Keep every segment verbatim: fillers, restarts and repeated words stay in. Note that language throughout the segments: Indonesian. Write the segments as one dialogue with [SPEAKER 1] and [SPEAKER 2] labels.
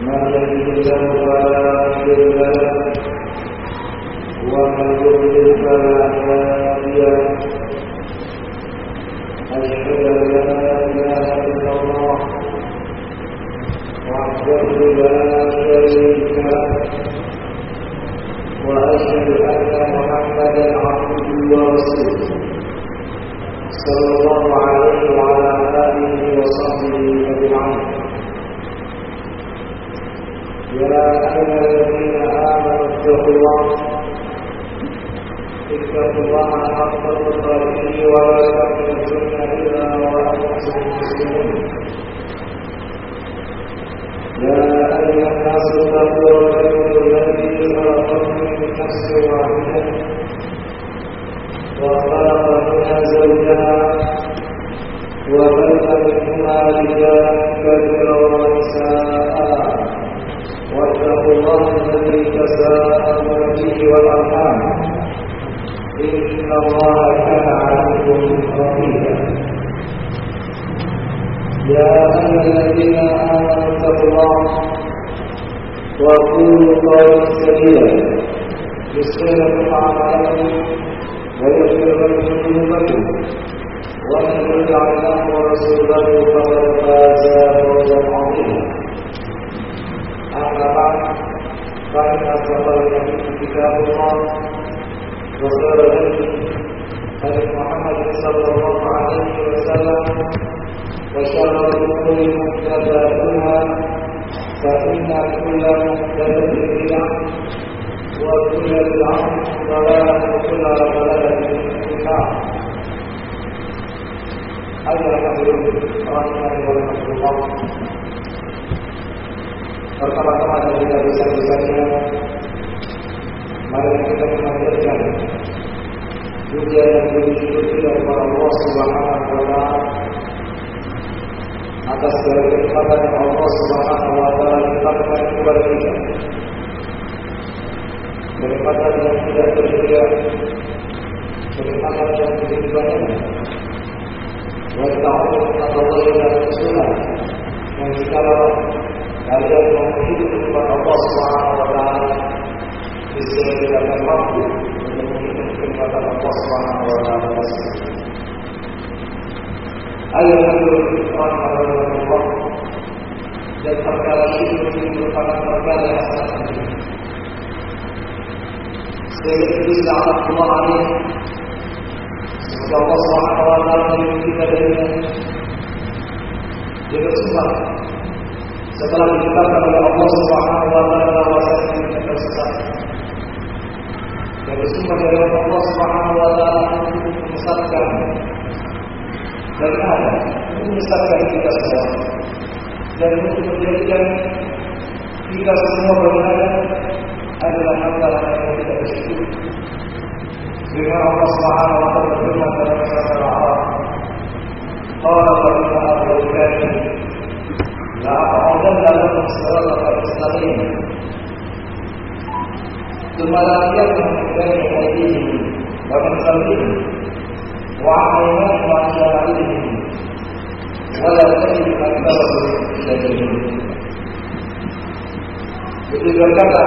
[SPEAKER 1] من يهده الله فلا مضل له ومن يضلل فلا هادي له أشهد أن لا إله إلا الله وحده لا شريك له وأشهد أن محمدا عبده ورسوله صلى الله عليه وعلى آله وصحبه أجمعين. يا أيها الذين آمنوا اتقوا الله اتقوا الله حق تقاته ولا تموتن إلا وأنتم مسلمون. يا أيها الناس اتقوا ربكم الذي خلقكم من نفس واحدة وخلق منها زوجها وبث منهما رجالا كثيرا ونساء واتقوا الله الذي تساءلون به والأرحام إن الله كان عليكم رقيبا. يا أيها الذين آمنوا اتقوا الله وقولوا قولا سديدا يصلح لكم أعمالكم ويغفر لكم ذنوبكم ومن يطع الله ورسوله فقد فاز فوزا عظيما. أما بعد فإن أصدق الحديث كتاب الله وخير الهدي هدي محمد صلى الله عليه وسلم وشر الأمور محدثاتها فإن كل محدثة بدعة وكل بدعة ضلالة وكل ضلالة في النار. أيها الحاضرون رحمني ورحمة الله. Pertama-tama dan tidak besar-besarnya, mari kita memanjatkan puja dan puji syukur kepada Allah Subhanahu wa Ta'ala atas segala kenikmatan yang Allah Subhanahu wa Ta'ala limpahkan kepada kita. Kenikmatan yang tidak terhingga, kenikmatan yang begitu banyak. Wa ta'ala Allah yang sunnah yang segala kalian memuji kepada Allah Subhanahu wa Ta'ala disediakan waktu untuk memuji kepada Allah Subhanahu wa Ta'ala. Ayat Allah dan perkara syukur ini merupakan perkara yang sangat penting. Sebagai itu selamat Allah alaih, semoga Allah Subhanahu wa Ta'ala melindungi kita darinya. Dia bersumpah setelah ditetapkan oleh Allah Subhanahu wa Ta'ala bahwasanya kita tersesat. Dan bersumpah dari Allah Subhanahu wa Ta'ala untuk menyesatkan dari ada, untuk menyesatkan kita semua dan untuk menjadikan kita semua berada adalah antara yang kita bersyukur. Dengan Allah Subhanahu wa Ta'ala berfirman dalam surat Al-A'raf, qala inna awwal kafirin la a'udzu lahum siratal mustaqim thumma la yaqum bayna aydihim wa min khalfihim wa 'an aymanihim wa 'an shama'ilihim wa la tajidu aktharahum shakirin. Itu berkata,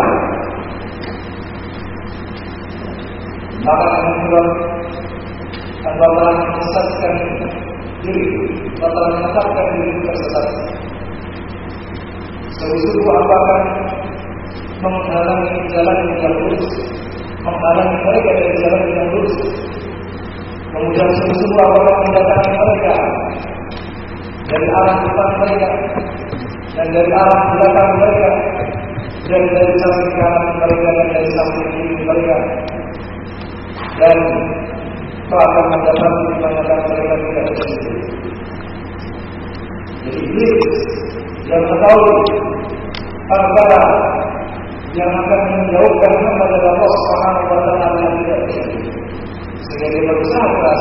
[SPEAKER 1] maka kemudian Allah menyesatkan diri, Allah menetapkan diri tersesat. Sungguh-sungguh apa akan menghalangi jalan yang lurus, menghalangi mereka dari jalan yang lurus. Kemudian sungguh-sungguh apa akan mendatangkan mereka dari arah depan mereka dan dari arah belakang mereka dan dari samping kanan mereka dan dari samping kiri mereka. Dan kau akan mendapat kebanyakan mereka tidak bersyukur. Jadi iblis yang mengetahui perkara yang akan menjauhkan hamba dari Allah Subhanahu wa Ta'ala yang tidak bersyukur, sehingga dia berusaha keras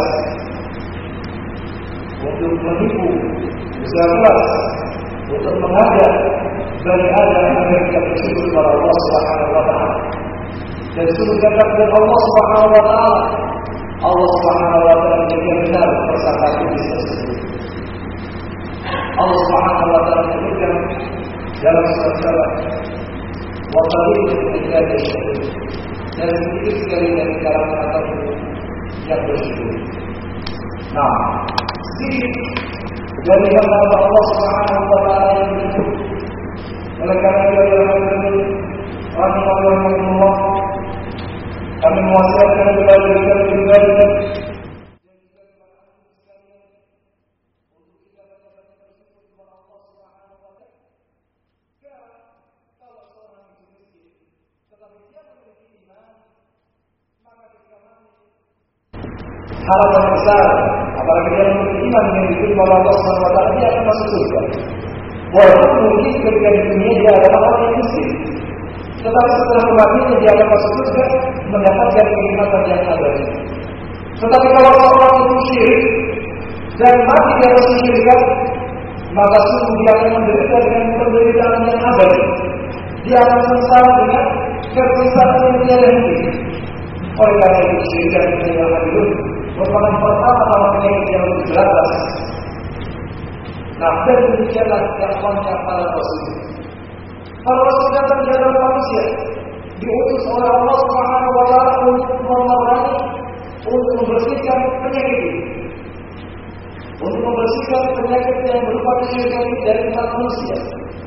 [SPEAKER 1] untuk menipu, berusaha keras untuk mengajak Bani Adam agar tidak bersyukur kepada Allah Subhanahu wa Ta'ala. Dan sungguh dekat dengan Allah Subhanahu wa Ta'ala, Allah Subhanahu wa Ta'ala menjadikan benar persangkaan iblis tersebut. Allah Subhanahu wa Ta'ala menyebutkan dalam surat Waqalil min syukur, dan sedikit sekali dari kalangan atau yang bersyukur. Nah, sedikit dari kata Allah Subhanahu wa taala yang bersyukur. Oleh karena itu rahimahullah, kami mewasiatkan kepada kita pribadi harapan besar, apalagi dia memiliki iman yang diterima oleh Allah Subhanahu wa taala, dia akan masuk surga. Walaupun mungkin ketika di dunia dia adalah orang yang miskin, tetapi setelah kematiannya dia akan masuk surga mendapatkan kenikmatan yang abadi. Tetapi kalau seorang itu syirik dan mati di atas kesyirikan, maka sungguh dia akan menderita dengan penderitaan yang abadi. Dia akan sengsara dengan kesengsaraan yang tiada henti. Oleh karena itu kesyirikan yang hadir merupakan pertama-tama penyakit yang lebih berat. Nah, dan demikianlah dakwahnya para rasul. Para rasul datang di hadapan manusia, diutus oleh Allah Subhanahu wa taala untuk memerangi, untuk membersihkan penyakit ini, untuk membersihkan penyakit yang berupa kesyirikan ini dari umat manusia,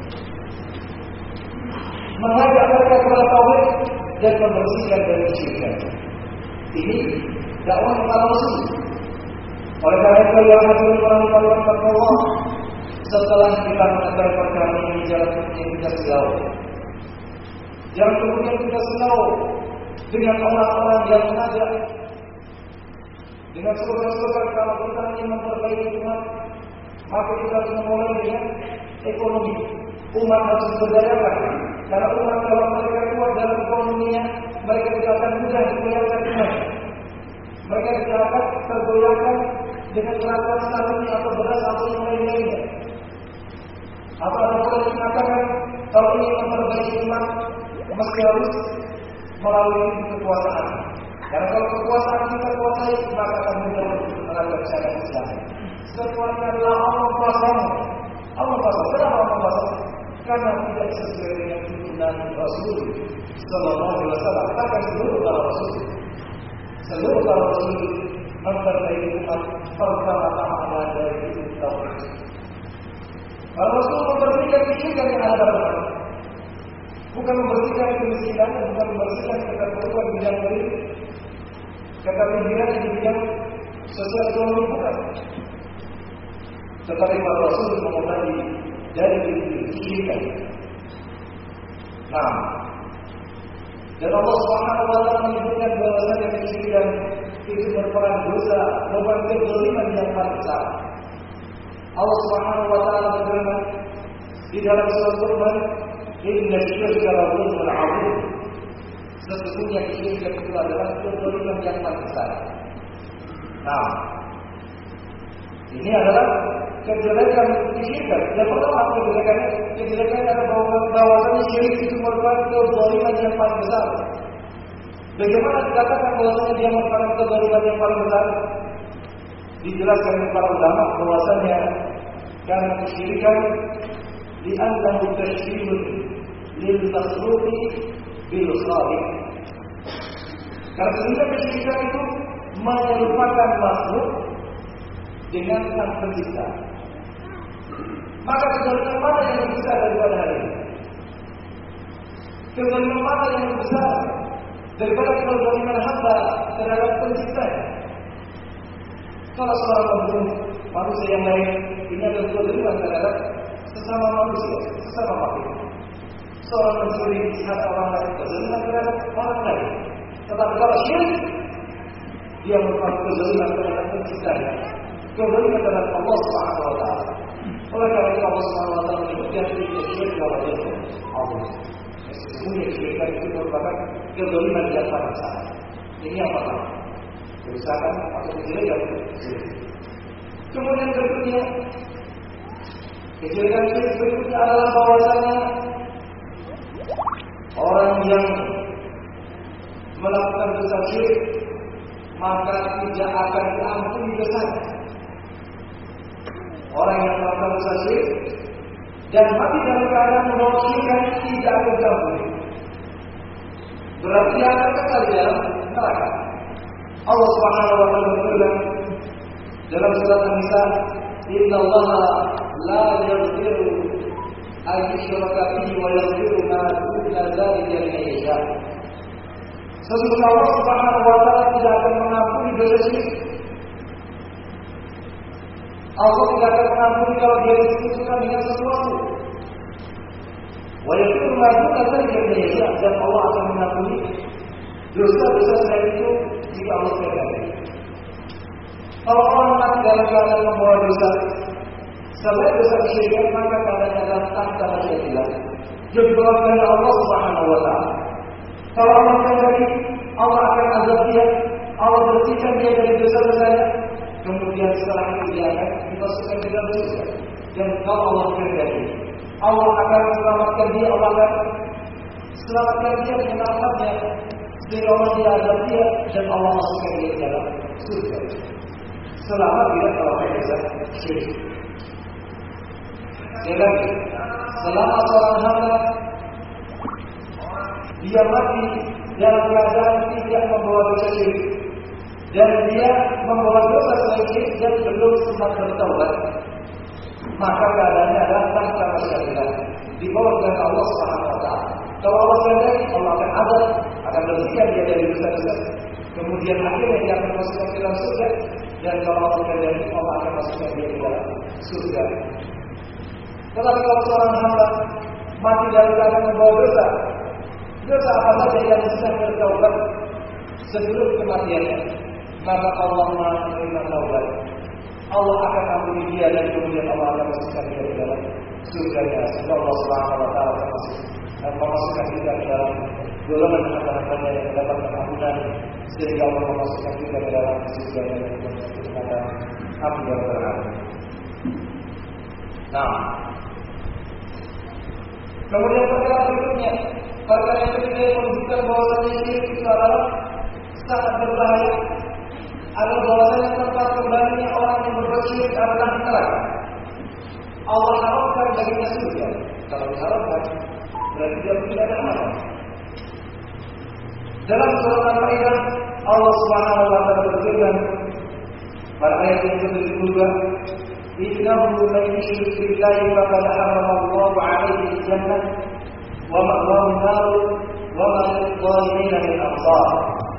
[SPEAKER 1] mengajak mereka kepada tauhid dan membersihkan dari kesyirikan. Ini dakwah para rasul. Oleh karena itu yang hadirin orang-orang bertakwa, setelah kita mengetahui perkara ini, jangan kemudian kita silau. Jangan kemudian kita silau dengan orang-orang yang mengajak dengan slogan-slogan kalau kita ingin memperbaiki umat, maka kita harus memulai dengan ekonomi. Umat harus diberdayakan. Karena umat kalau mereka kuat dalam ekonominya, mereka tidak akan mudah digoyahkan umat. Mereka tidak akan tergoyahkan dengan keraguan statusnya atau beras atau yang lain-lainnya. Apa ada boleh dikatakan kalau ingin memperbaiki umat mesti harus melalui kekuasaan. Karena kalau kekuasaan kita kuasai, maka akan mudah mengajar syariat Islam. Semuanya adalah Allah kuasamu. Allah kuasamu. Kenapa Allah kuasamu? Karena tidak sesuai dengan tuntunan Rasul Sallallahu Alaihi Wasallam. Bahkan seluruh para Rasul, seluruh para Rasul memperbaiki umat pertama-tama adalah dari itu tauhid. Para Rasul membersihkan kesyirikan yang ada dalam umat, bukan membersihkan kemiskinan, bukan membersihkan keterpurukan bidang politik, keterlibiran di bidang sosial ekonomi, bukan. Tetapi para Rasul memerangi dari kesyirikan. Nah, dan Allah Subhanahu wa taala menyebutkan bahwasanya kesyirikan itu merupakan dosa, merupakan kezaliman yang paling besar. Allah Subhanahu wa taala berfirman di dalam surah Luqman, "Inna syirka la dzulmun 'adzim." Sesungguhnya kesyirikan itu adalah kezaliman yang paling besar. Nah, ini adalah kejelekan kesyirikan. Yang pertama kejelekannya, kejelekannya adalah bahwasanya syirik itu merupakan kezaliman yang paling besar. Bagaimana dikatakan bahwasanya dia merupakan kezaliman yang paling besar? Dijelaskan oleh para ulama bahwasanya karena kesyirikan li'annahu tasyrikun lil makhluqi bil khaliq. Karena kesyirikan itu menyerupakan makhluk dengan sang pencipta. Maka kezaliman mana yang lebih besar daripada hal ini? Kezaliman mana yang lebih besar daripada kezaliman hamba terhadap pencipta? Kalau seorang membunuh manusia yang lain, ini adalah kezaliman terhadap sesama manusia, sesama makhluk. Seorang mencuri hak orang lain, kezaliman terhadap orang lain. Tetapi kalau syirik, dia merupakan kezaliman terhadap penciptanya, kezaliman terhadap Allah Subhanahu wa taala. Oleh karena itu Allah Subhanahu wa taala menyebutkan syirik kepada Allah. Sesungguhnya syirik itu merupakan kezaliman yang paling besar. Ini yang pertama, kerusakan atau kejelekan syirik. Kemudian berikutnya, kejelekan syirik berikutnya adalah bahwasanya orang yang melakukan dosa syirik maka tidak akan diampuni dosanya. Orang yang melakukan dosa syirik dan mati dalam keadaan membawa dalam surat An-Nisa, "Innallaha la yaghfiru an yushraka bihi wa yaghfiru ma duna dzalika liman yasha." Sesungguhnya Allah Subhanahu wa taala tidak akan mengampuni dosa syirik. Allah tidak akan mengampuni kalau dia disekutukan dengan sesuatu. Wa yaghfiru ma duna dzalika liman yasha, dan Allah akan mengampuni dosa-dosa selain itu jika Allah kehendaki. Kalau orang mati dalam keadaan membawa dosa selain dosa kesyirikan, maka keadaannya adalah tahta masyiatillah, dia dibawa oleh Allah Subhanahu wa taala. Kalau Allah kehendaki, Allah akan azab dia, Allah bersihkan dia dari dosa-dosanya, kemudian setelah itu dia akan dimasukkan ke dalam surga. Dan kalau Allah kehendaki, Allah akan selamatkan dia, Allah akan selamatkan dia dengan rahmatnya, sehingga Allah tidak azab dia dan Allah masukkan dia ke dalam surga. Selama tidak melakukan dosa syirik. Sekali lagi, selama seorang hamba dia mati dalam keadaan tidak membawa dosa syirik dan dia membawa dosa syirik dan belum sempat bertaubat, maka keadaannya adalah tanpa masyiatillah, dibawa dengan Allah Subhanahu wa taala. Kalau Allah kehendaki, Allah akan azab, akan bersihkan dia dari dosa-dosa, kemudian akhirnya dia akan masukkan ke dalam surga. Dan kalau Allah kehendaki, Allah akan masukkan dia ke dalam surga. Tetapi kalau seorang hamba mati dalam keadaan membawa dosa, dosa apa saja yang bisa bertaubat sebelum kematiannya, maka Allah menerima taubat. Allah akan ampuni dia dan kemudian Allah akan masukkan dia ke dalam surga-Nya. Semoga Allah Subhanahu wa taala akan memasukkan kita ke dalam golongan hamba-hambanya yang mendapat pengampunan, sehingga Allah memasukkan kita ke dalam surga-Nya dan kepada api yang berada. Nah, kemudian perkara berikutnya, perkara yang ketiga yang menunjukkan bahwasanya syirik itu adalah sangat berbahaya, adalah bahwasanya tempat kembalinya orang yang berbuat syirik adalah neraka. Allah haramkan baginya surga. Kalau diharamkan, berarti dia tidak ada amal. Dalam surat Al-Maidah, Allah Subhanahu wa taala berfirman pada ayat yang ketujuh puluh dua, "Innahu man yushrik billahi faqad harrama Allahu 'alaihi al-jannah wa ma'wahu an-nar wa ma lil-zalimin min ansar."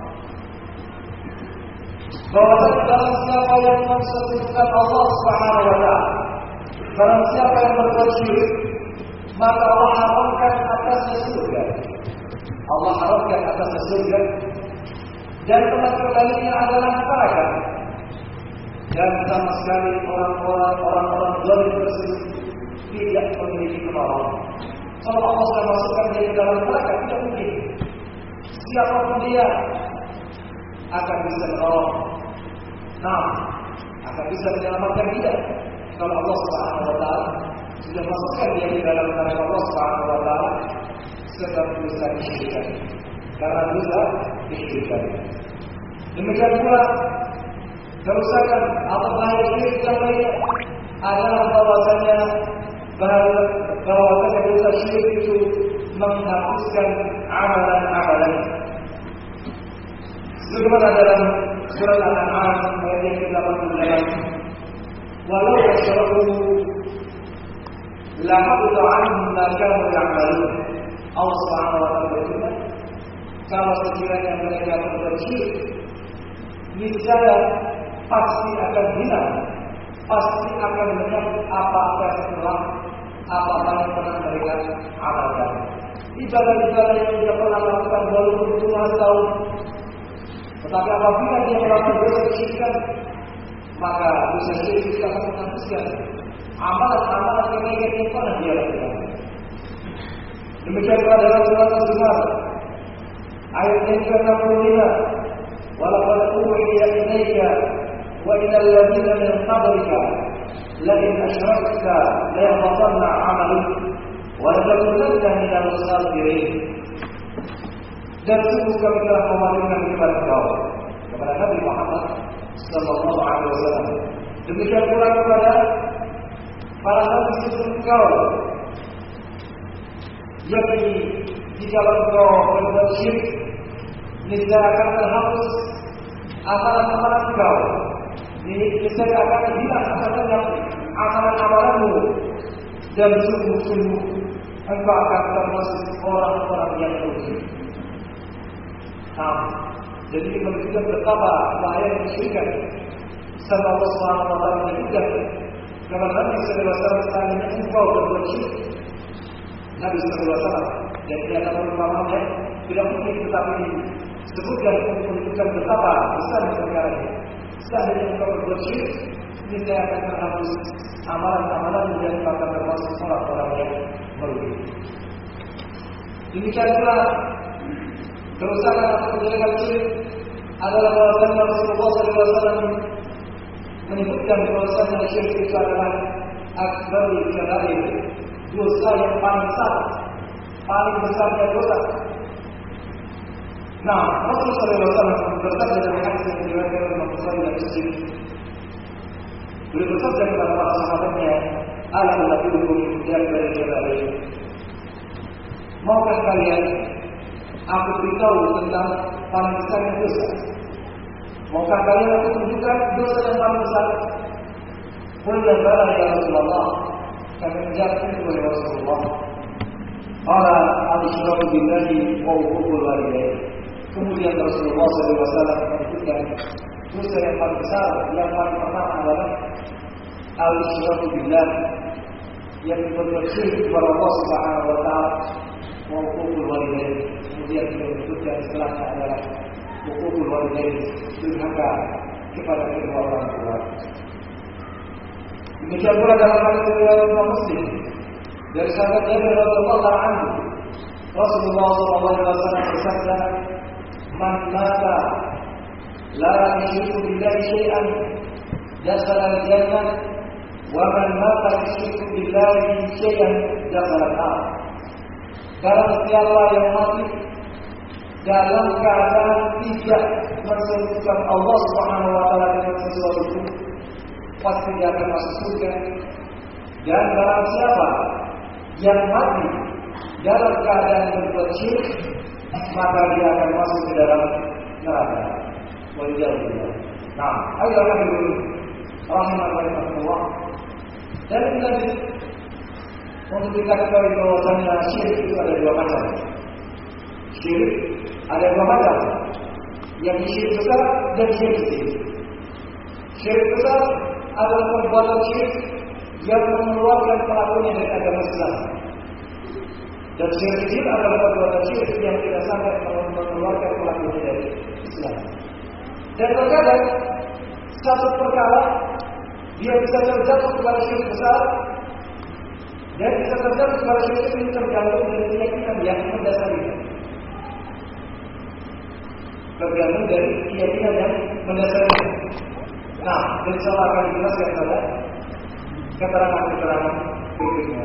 [SPEAKER 1] Bahwa barang siapa yang mensekutukan Allah Subhanahu wa taala, barang siapa yang berbuat syirik, maka Allah haramkan atasnya surga. Allah haramkan atasnya surga, dan tempat kembalinya adalah neraka. Dan sama sekali orang-orang orang-orang zalim tersebut tidak memiliki penolong. Kalau Allah sudah masukkan dia ke dalam neraka, tidak mungkin siapapun dia akan bisa menolong. Nah, akan bisa menyelamatkan dia. Kalau Allah Subhanahu wa taala sudah masukkan dia ke dalam neraka Allah Subhanahu wa taala sebab dosa kesyirikan. Karena dosa kesyirikan. Demikian pula kerusakan atau bahaya syirik yang lainnya adalah bahwasanya bahwasanya dosa syirik itu menghapuskan amalan-amalan. Sebagaimana dalam surat Al-An'am ayat yang ke delapan puluh delapan, "Walau asyraku la habita 'anhum ma kanu ya'malun." Allah Subhanahu wa taala berfirman, kalau sekiranya mereka berbuat syirik, niscaya pasti akan hilang, pasti akan lenyap apa-apa yang telah apa-apa yang pernah mereka amalkan. Ibadah-ibadah yang dia pernah lakukan walaupun puluhan tahun, tetapi apabila dia melakukan dosa kesyirikan, maka dosa syirik itu akan menghapuskan amalan-amalan kebaikan yang pernah dia lakukan. Demikian pula dalam surat Az-Zumar ayat yang ke enam puluh lima, "Walaqad uhiya ilaika wa ila alladziina min qablika la in asyrakta la yahbatanna 'amaluka wa la takunanna minal khasirin." Dan sungguh kami telah mewahyukan kepada engkau, kepada Nabi Muhammad sallallahu alaihi wasallam, demikian pula kepada para nabi sebelum engkau, yakni jika engkau berbuat syirik, niscaya akan terhapus amalan-amalan engkau, Niscaya akan hilang asalnya amalan-amalanmu dan sungguh-sungguh engkau akan termasuk orang-orang yang rugi. Nah, jadi menunjukkan betapa bahaya kesyirikan. Sama Allah Subhanahu wa taala menyebutkan kepada Nabi sallallahu alaihi wasallam seandainya engkau berbuat syirik. Nabi sallallahu alaihi wasallam dan ini akan merupakannya tidak mungkin, tetapi sebutkan untuk menunjukkan betapa besar perkara ini. Seandainya engkau berbuat syirik, niscaya akan terhapus amalan-amalan dan akan termasuk orang-orang yang merugi. Demikian pula kerusakan atau kejelekan syirik adalah bahwasanya Rasulullah sallallahu alaihi wasallam menyebutkan bahwasanya syirik itu adalah akbarul kabair, dosa yang paling besar, paling besarnya dosa. Nah, Rasulullah sallallahu alaihi wasallam bersabda dalam hadis yang diriwayatkan oleh Imam Bukhari dan Muslim. Beliau bersabda kepada para sahabatnya, "Ala unabbiukum bi akbaril kabair." Maukah kalian aku beritahu tentang paling besarnya dosa? Maukah kalian aku tunjukkan dosa yang paling besar? Qul bala ya Rasulullah. Kami menjawab itu oleh Rasulullah. Qala al-isyraku billahi wa uququl walidain. Kemudian Rasulullah sallallahu alaihi wasallam menyebutkan dosa yang paling besar yang paling pertama adalah al-isyraku billahi, yang berbuat syirik kepada Allah Subhanahu wa taala, wa uququl walidain. Kemudian beliau menyebutkan setelahnya adalah uququl walidain, durhaka kepada kedua orang tua. Demikian pula dalam hadis riwayat Imam Muslim dari sahabat Jabir radhiyallahu anhu, Rasulullah sallallahu alaihi wasallam bersabda, "Man mata la yusyriku billahi syai'an dakhala al-jannah, wa man mata yusyriku billahi syai'an dakhala an-nar." Barang siapa yang mati dalam keadaan tidak mensekutukan Allah Subhanahu wa taala dengan sesuatu, pasti dia akan masuk surga. Dan barang siapa yang mati dalam keadaan berbuat syirik, maka dia akan masuk ke dalam neraka. Waliyahulillah. Nah, ayo hadirin rahimahullah. Dan kita untuk kita ketahui bahwasanya syirik itu ada dua macam. Syirik ada dua macam, yang syirik besar dan syirik kecil. Syirik besar adalah perbuatan syirik yang mengeluarkan pelakunya dari agama Islam. Dan syirik kecil adalah perbuatan syirik yang tidak sampai mengeluarkan pelakunya dari Islam. Dan terkadang satu perkara dia bisa terjatuh kepada syirik besar, dan bisa terjatuh kepada syirik ini tergantung dari keyakinan yang mendasarinya. Tergantung dari keyakinan yang mendasarinya. Nah, insyaallah akan dijelaskan pada keterangan-keterangan berikutnya.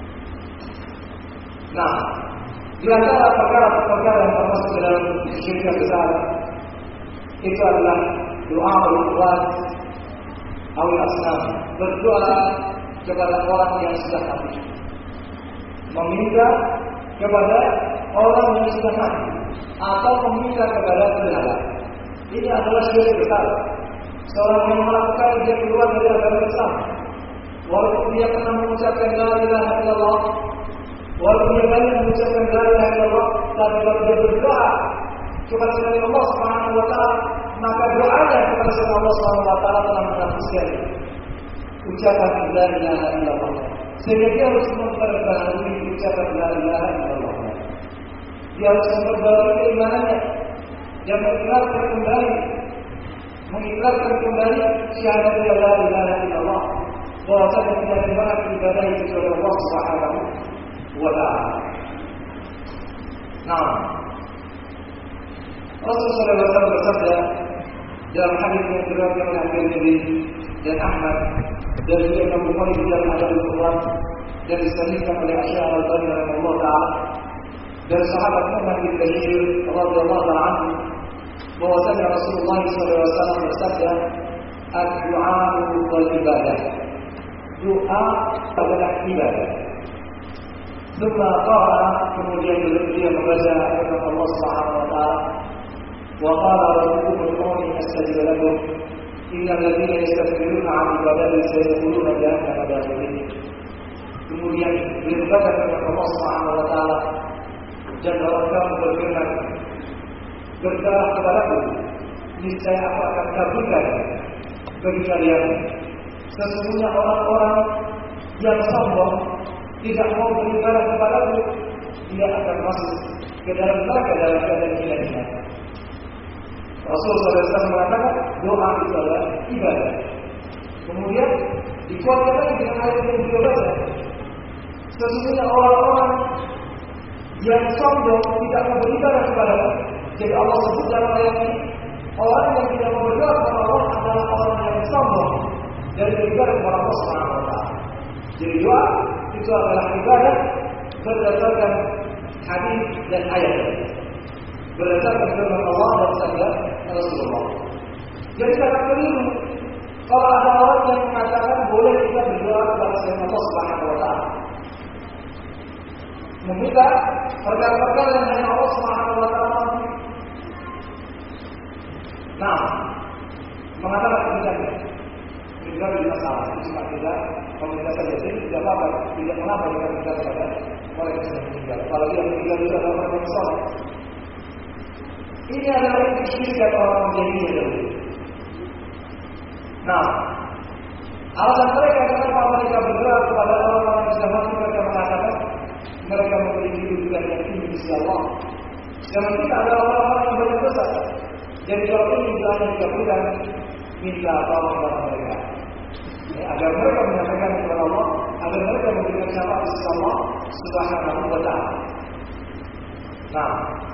[SPEAKER 1] Nah, di antara perkara-perkara yang termasuk dalam syirik yang besar itu adalah doa al-ikhwan atau asnam, berdoa kepada orang yang sudah mati, meminta kepada orang yang sudah mati, atau meminta kepada berhala. Ini adalah syirik besar. Seorang yang melakukan dia keluar dari agama Islam, walaupun dia pernah mengucapkan la ilaha illallah, walaupun dia banyak mengucapkan la ilaha illallah, tapi kalau dia berdoa kepada selain Allah Subhanahu wa taala, maka doanya kepada selain Allah Subhanahu wa taala telah menghapuskan ucapan la ilaha illallah. Sehingga dia harus memperbaharui ucapan la ilaha illallah. Dia harus memperbaharui keimanannya dan mengikrarkan kembali mengikrarkan kembali syahadat la ilaha illallah, bahwasanya tidak ada ibadah kecuali Allah Subhanahu wa taala. Nah, Rasulullah sallallahu alaihi wasallam bersabda dalam hadis yang diriwayatkan oleh At-Tirmidzi dan Ahmad dan juga Imam Bukhari dalam Al-Quran dan disahihkan oleh Syekh Al-Albani rahimahullah taala dari sahabat Muhammad bin Bashir radhiyallahu taala anhu, bahwasanya Rasulullah sallallahu alaihi wasallam bersabda, "Ad-du'a wal ibadah." Doa adalah ibadah. Thumma qala, kemudian dia membaca firman Allah Subhanahu wa taala, "Wa qala rabbukum ud'uni astajib lakum." innal ladzina yastakbiruna 'an ibadati sayadkhuluna jahannama dakhirin. Kemudian beliau berkata kepada Allah Subhanahu wa taala, dan kalau kamu berkenan berkata kepadaku, niscaya aku akan kabulkan bagi kalian. Sesungguhnya orang-orang yang sombong tidak mau beribadah kepadaku, dia akan masuk ke dalam neraka dalam keadaan hina-hina. Rasulullah shallallahu alaihi wasallam mengatakan doa itu adalah ibadah. Kemudian dikuatkan lagi dengan ayat yang beliau baca. Sesungguhnya orang-orang yang sombong tidak mau beribadah kepadaku. Jadi Allah sebut dalam ayat ini, orang yang tidak mau berdoa kepada Allah adalah orang yang sombong dari beribadah kepada Allah Subhanahu wa taala. Jadi doa itu adalah ibadah berdasarkan hadis dan ayat, berdasarkan firman Allah dan sabda Rasulullah. Jadi sangat keliru kalau ada orang yang mengatakan boleh kita berdoa kepada selain Allah Subhanahu wa taala, meminta perkara-perkara yang hanya Allah Subhanahu wa taala. Nah, mengatakan demikian juga di masalah itu cuma kita meminta saja, jadi tidak apa-apa, tidak mengapa kita minta kepada orang yang sedang meninggal. Kalau dia meninggal itu adalah orang yang soleh. Ini adalah yang disyirik orang menjadi dahulu. Nah, alasan mereka kenapa mereka berdoa kepada orang-orang yang sudah mati, mereka mengatakan mereka memiliki kedudukan yang tinggi di sisi Allah. Yang kita adalah orang-orang yang banyak dosa. Jadi kalau ini doanya dikabulkan, minta tolong kepada mereka. Ya, agar mereka menyampaikan kepada Allah, agar mereka memberikan syafaat di sisi Allah Subhanahu wa taala. Nah,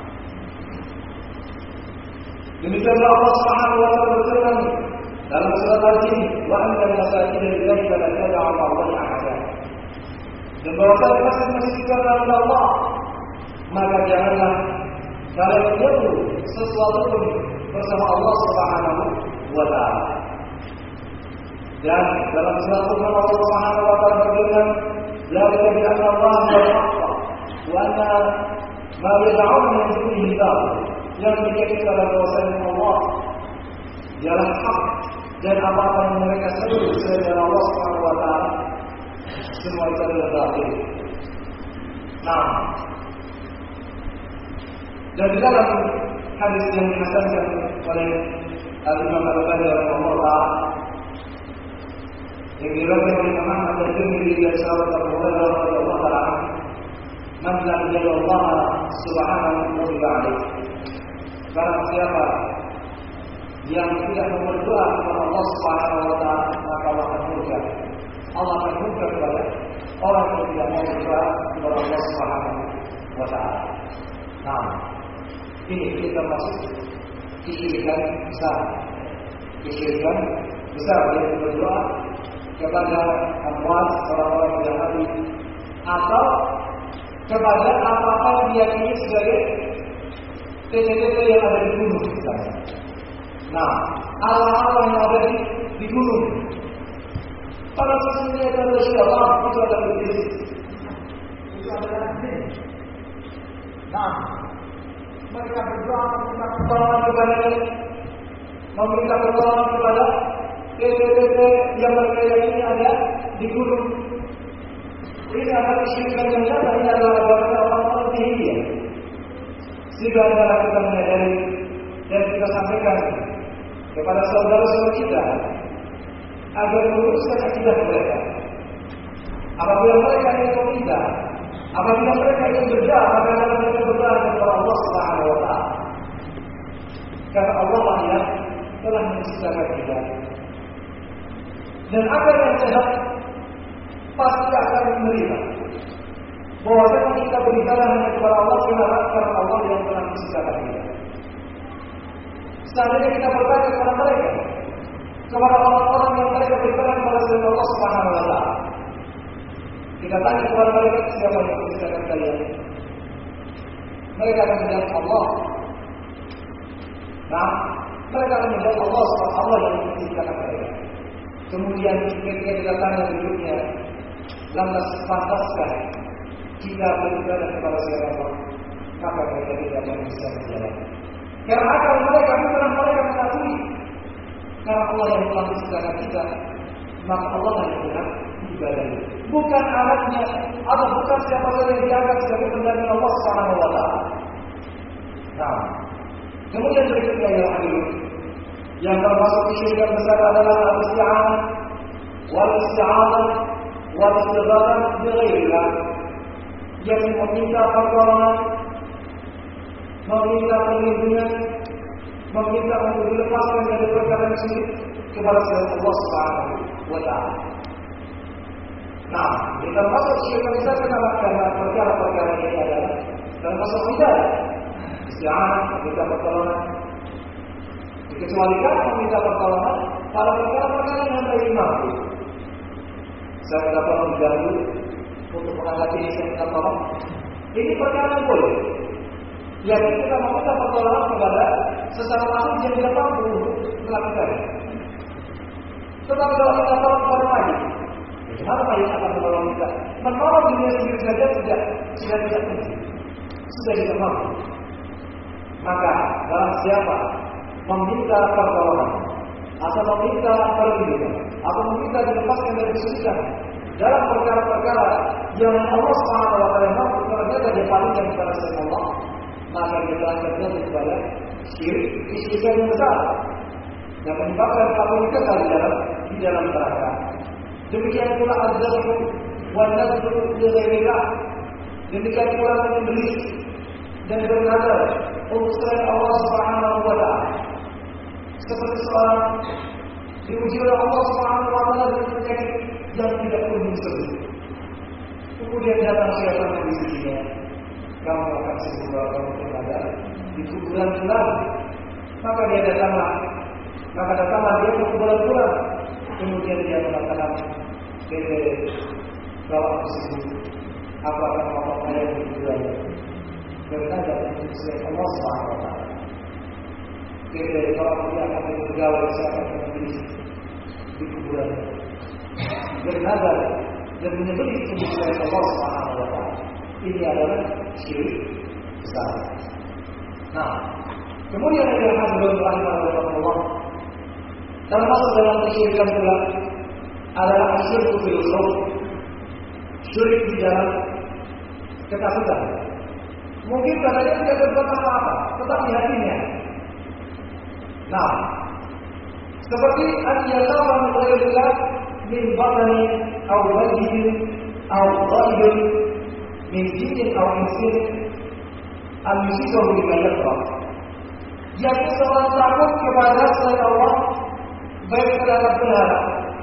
[SPEAKER 1] demikianlah Allah Subhanahu wa taala berfirman dalam surat Al-Jin, wa annal masajida lillahi fala tad'u ma'a Allahi ahada. Dan bahwasanya masjid-masjid itu adalah Allah, maka janganlah kalian menyebut sesuatu pun bersama Allah Subhanahu wa taala. Dan dalam surat Al-Qur'an Allah Subhanahu wa taala berfirman, la ilaha illallah wal haqq wa anna ma yad'un min dunihi batil. Yang dikatakan oleh bahwasanya Allah ialah hak, dan apa-apa yang mereka sebut selain Allah Subhanahu wa taala semua itu adalah batil. Nah, dan di dalam hadis yang dihasankan oleh Al-Imam Al-Albani rahimahullah yang diriwayatkan oleh Imam Ahmad dan Tirmidzi dari sahabat Abu Hurairah radhiyallahu anhu, "Man lam yad'u Allah subhanahu wa ta'ala." Barang siapa yang tidak berdoa kepada Allah Subhanahu wa taala, maka Allah akan murka. Allah akan murka kepada orang yang tidak mau berdoa kepada Allah Subhanahu wa taala. Nah, ini kita masuk kesyirikan besar. Kesyirikan besar yang berdoa kepada amwat, orang-orang yang mati, atau kepada apa-apa yang diyakini sebagai tete-tete yang ada di gunung misalnya. Nah, Allah-Allah yang ada di, di gunung, pada sesungguhnya itu adalah syaitan, itu adalah iblis, itu adalah jin. Nah, mereka berdoa meminta pertolongan kepada meminta pertolongan kepada tete-tete yang mereka yakini ada di gunung. Ini adalah kesyirikan yang nyata, ini adalah agama orang-orang Hindia. Jika adalah kita menyadari dan kita sampaikan kepada saudara-saudara kita agar meluruskan akidah mereka. Apabila mereka ingin meminta, apabila mereka ingin berdoa, maka mereka berdoa kepada Allah Subhanahu wa taala. Karena Allah lah yang telah menciptakan kita. Dan apa yang sehat pasti akan menerima. Bahwasanya kita beribadah hanya kepada Allah karena Allah yang telah menciptakan kita. Seandainya kita bertanya kepada mereka, kepada orang-orang yang mereka beribadah kepada Allah Subhanahu wa taala, kita tanya kepada mereka, siapa yang menciptakan kalian? Mereka akan menjawab Allah. Nah, mereka akan menjawab Allah Subhanahu Allah yang menciptakan mereka. Kemudian ketika kita tanya berikutnya, lantas pantaskah kita beribadah kepada siapa? Maka mereka tidak akan bisa menjawab. Karena akal mereka bukan mereka mengakui. Karena akal mereka bukan mereka mengakui bahwa Allah Subhanahu wa taala adalah yang menciptakan mereka. Kemudian ketika kita tanya berikutnya, lantas pantaskah kita beribadah kepada siapa? Maka mereka tidak akan bisa menjawab. Karena akal mereka bukan mereka mengakui. Karena akal mereka bukan mereka mengakui karena Allah yang telah disediakan kita, maka Allah yang berhak ibadah. Bukan alatnya atau bukan siapa saja yang dianggap sebagai pendamping Allah Subhanahu wa taala. Nah, kemudian berikutnya yang adil, yang termasuk kesyirikan besar adalah al-isti'anah wal isti'anah wal istighatsah bi ghairillah, yang meminta pertolongan, meminta perlindungan, meminta untuk dilepaskan dari perkara yang sulit kepada selain Allah Subhanahu wa taala. Nah, kita masuk kesyirikan besar karena perkara-perkara ini adalah termasuk ibadah. Isti'anah, meminta pertolongan. Dikecualikan meminta pertolongan pada perkara-perkara yang lebih mampu. Saya dapat mengganggu untuk mengangkat ini saya minta tolong. Ini perkara yang boleh. Jadi kita meminta pertolongan kepada sesama makhluk yang tidak mampu melakukannya. Tetapi kalau kita tolong kepada mayit, bagaimana mayit akan menolong kita? Menolong dirinya sendiri saja tidak tidak tidak mungkin. Sudah tidak mampu. Maka dalam siapa meminta pertolongan atau meminta perlindungan atau meminta dilepaskan dari kesulitan dalam perkara-perkara yang Allah Subhanahu wa taala mampu, ternyata dia palingkan kepada selain Allah, maka dia telah terjatuh kepada syirik, kesyirikan yang besar yang menyebabkan kabur kekal di dalam di dalam neraka. Demikian pula az-zabhu wan nadhru li ghairillah. Demikian pula menyembelih dan bernazar untuk selain Allah Subhanahu wa taala. Seperti seorang diuji oleh Allah Subhanahu wa taala dengan penyakit yang tidak kunjung sembuh. Kemudian datang syaitan di sisinya. Kamu akan sembuh kalau kamu bernazar di kuburan fulan. Maka dia datanglah. Maka datanglah dia ke kuburan fulan. Kemudian dia mengatakan, "Dede, kalau aku sembuh, aku akan memotong ayam di kuburan." Bernazar untuk selain Allah Subhanahu wa taala. Dede, kalau aku akan bergaul, saya akan membeli di kuburan. Bernazar dan menyembelih untuk selain Allah Subhanahu wa taala. Ini adalah syirik besar. Nah, kemudian ada hadirin rahimahullah. Termasuk dalam kesyirikan pula adalah asyirku fil khauf. Syirik di dalam ketakutan. Mungkin katanya tidak berbuat apa-apa, tetapi hatinya. Nah, seperti an-yatawa min ghairillah min batani aw wajhin aw ghaibin min jinnin aw insin al-musibahu bima yakrah. Yaitu seorang takut kepada selain Allah, baik terhadap berhala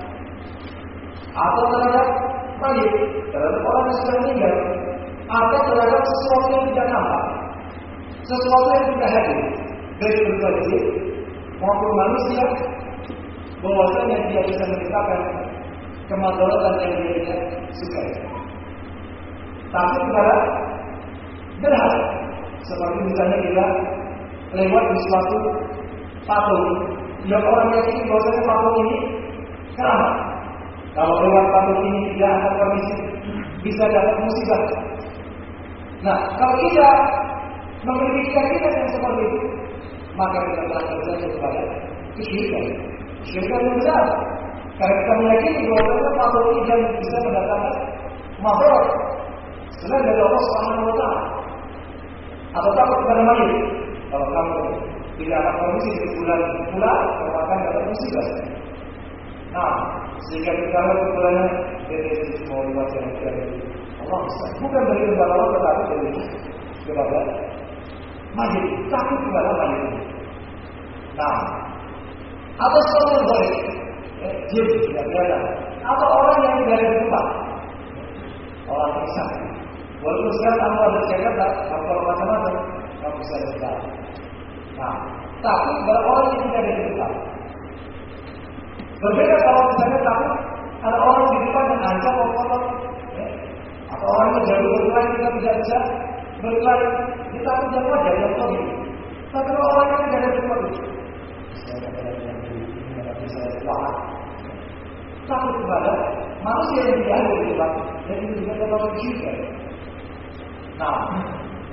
[SPEAKER 1] atau terhadap mayit, terhadap orang yang sudah meninggal, atau terhadap sesuatu yang tidak nampak, sesuatu yang tidak hadir, baik berupa jin maupun manusia, bahwasanya dia bisa menciptakan kemadaratan yang dia tidak sukai. Tapi kepada berhala, seperti misalnya kita lewat di suatu patung, yang orang yakini bahwasanya patung ini keramat. Kalau lewat patung ini tidak ada permisi, bisa dapat musibah. Nah, kalau kita memiliki keyakinan yang seperti itu, maka kita telah terjatuh kepada kesyirikan. Kesyirikan yang besar. Karena kita meyakini bahwa patung ini dan bisa mendatangkan madarat selain dari Allah Subhanahu wa taala. Atau takut kepada mayit. Kalau kamu tidak ada permisi di bulan bulan, kamu akan dapat musibah. Nah, sehingga kita lakukan bulannya dari semua luas yang terjadi. Allah bukan dari kepada Allah, tetapi dari kepada mayit, takut kepada mayit. Nah, atau sesuatu yang baik, jin tidak biasa, atau orang yang tidak ada di tempat, orang bisa. Walaupun sekarang kamu ada di Jakarta, kamu macam-macam, kamu bisa lihat. Nah, tapi kepada orang yang tidak ada di tempat. Berbeda kalau misalnya takut ada orang di depan yang ancam atau atau orang yang jauh berkelahi kita tidak bisa berkelahi, kita takut yang wajar yang tahu. Tapi kalau orang yang tidak ada di tempat itu, saya tidak bisa berkelahi. Takut kepada manusia yang tidak ada di tempat, dan itu juga terlalu juga. Nah,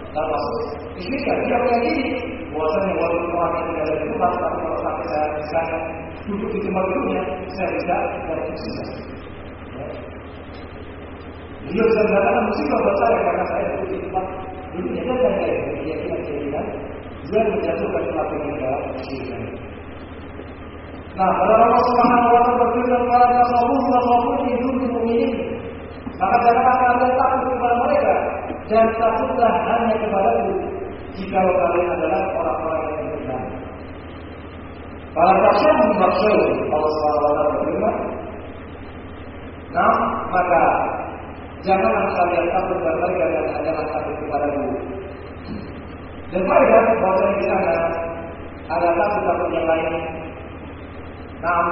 [SPEAKER 1] termasuk kesyirikan. Dia meyakini bahwasanya walaupun orang yang tidak ada di rumah, tapi kalau sampai saya misalnya duduk di tempat duduknya, saya bisa dapat musibah. Beliau bisa mengatakan musibah buat saya karena saya duduk di tempat duduknya dan lain-lain. Keyakinan-keyakinan dia menjatuhkan pelaku yang dalam kesyirikan. Nah, kalau Allah Subhanahu wa taala berfirman, "Wala tasawwuru wa khawfu min mu'minin." Maka janganlah kalian takut kepada mereka dan takutlah hanya kepadaku jika kalian adalah orang-orang yang beriman. Para tasyahum maksud Allah Subhanahu wa taala berfirman, "Nah, maka janganlah kalian takut kepada mereka dan jangan takut kepadaku." Dan faedah bahwa di sana ada takut-takut yang lain. Nah,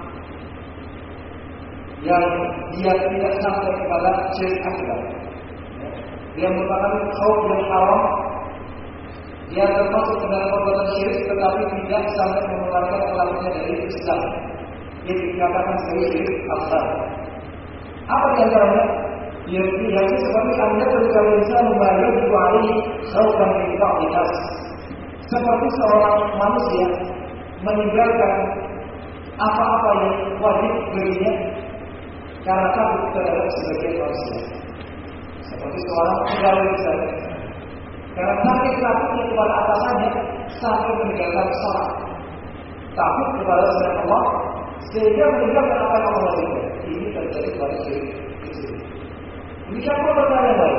[SPEAKER 1] yang dia tidak sampai kepada syirik akbar. Dia merupakan khauf yang haram. Dia termasuk ke dalam perbuatan syirik, tetapi tidak sampai mengeluarkan pelakunya dari Islam. Ini dikatakan sebagai syirik akbar. Apa di antaranya? Yaitu yaitu seperti anda berkali insan membayar dua hari khaufan min ba'dinas. Seperti seorang manusia meninggalkan apa-apa yang wajib baginya karena takut terhadap sebagian manusia. Seperti seorang pegawai misalnya, karena sakit takutnya kepada atasannya sampai meninggalkan sholat, takut kepada selain Allah sehingga meninggalkan apa yang Allah wajibkan. Ini terjadi pada syirik. Demikian pula pertanyaan lain.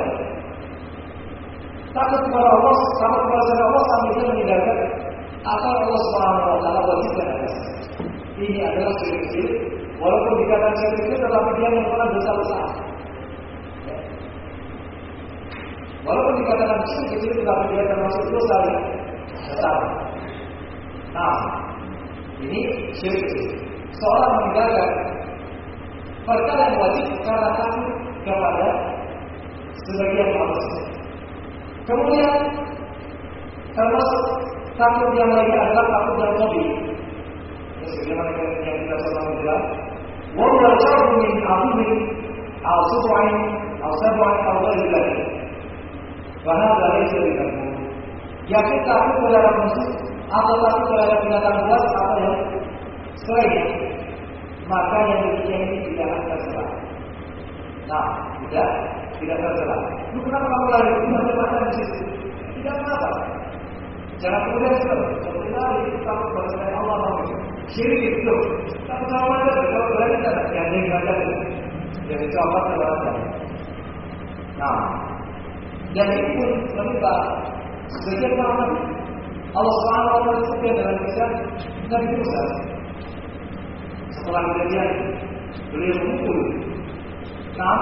[SPEAKER 1] Takut kepada Allah, takut kepada selain Allah sampai dia meninggalkan apa yang Allah Subhanahu wa taala wajibkan atasnya. Ini adalah syirik kecil, walaupun dikatakan syirik kecil, tetapi dia merupakan dosa besar. Walaupun dikatakan syirik kecil, tetapi dia termasuk dosa yang besar. Nah, ini syirik kecil. Seorang meninggalkan perkara yang wajib karena takut kepada sebagian manusia. Kemudian termasuk takut yang lainnya adalah takut yang mobil. Sebagaimana yang kita selalu bilang, wa huwa al-khawfu min 'aduwwin aw sub'in aw sab'in aw ghairi dzalik. Wa hadha laysa bimadhmum. Yakni takut terhadap musuh atau takut terhadap binatang buas atau yang selainnya, maka yang demikian ini tidak akan tercela. Nah, tidak tidak tercela. Lu kenapa kamu lari? Itu macam-macam di situ. Tidak apa-apa. Jangan kemudian seperti lari takut kepada Allah Maha. Syirik itu, takut sama ada kalau berani tak yang dia baca itu, jadi coba terbaca. Nah, dan itu pun menimpa sebagian para nabi. Allah Subhanahu wa taala sebutkan dalam kisah Nabi Musa. Setelah kejadian beliau memukul nah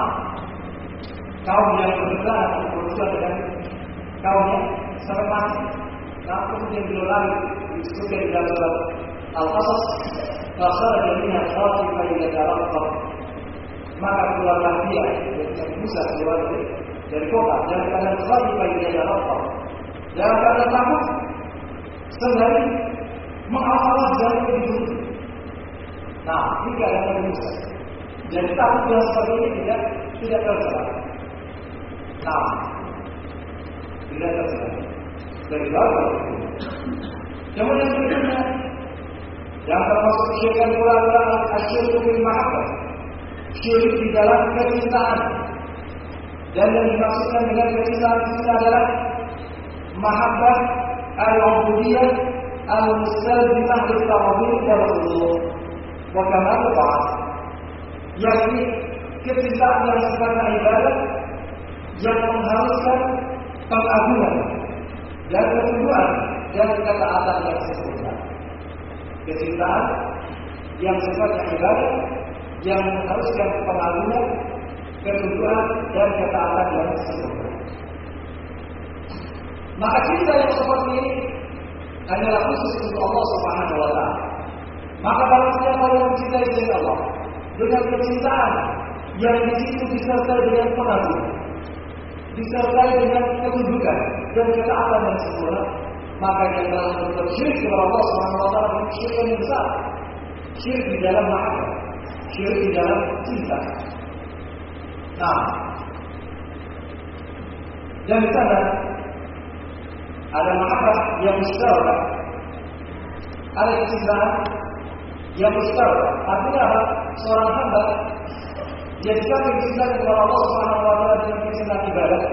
[SPEAKER 1] kaum yang berbeda atau berusaha dengan kaumnya sampai mati. Nah, kemudian beliau lari disebutkan di dalam surat Al-Qasas, "Fakharaja minha khaifan yataraqqab." Maka keluarlah dia dari Musa keluar dari kota dalam keadaan khaifan yataraqqab, dalam keadaan takut sembari mengawas jalan itu. Nah, ini keadaan Nabi Musa. Jadi takut yang seperti ini tidak tidak tercela. Nah, tidak tercela. Dari bawah. Kemudian berikutnya yang termasuk kesyirikan pula adalah asyirku bil mahabbah. Syirik di dalam kecintaan. Dan yang dimaksudkan dengan kecintaan itu adalah mahabbah al-ubudiyah al-mustalzimah lit-ta'dhim wal khudhu' wa kamal ta'at. Yakni kecintaan yang sifatnya ibadah yang mengharuskan pengagungan dan ketundukan dan ketaatan yang sempurna. Kecintaan yang sifatnya ibadah yang mengharuskan pengagungan, ketundukan dan ketaatan yang sempurna. Maka cinta yang seperti ini hanyalah khusus untuk Allah Subhanahu wa taala. Maka barang siapa yang mencintai selain Allah dengan kecintaan yang di situ disertai dengan pengagungan, disertai dengan ketundukan dan ketaatan yang sempurna, maka yang telah berbuat syirik kepada Allah Subhanahu wa taala adalah syirik yang besar. Syirik di dalam mahabbah, syirik di dalam cinta. Nah, dan di sana Ada mahabbah yang musyawarah, ada kecintaan yang musyawarah. Artinya apa? Seorang hamba yang bisa mencintai kepada Allah Subhanahu wa taala dengan kecintaan ibadah.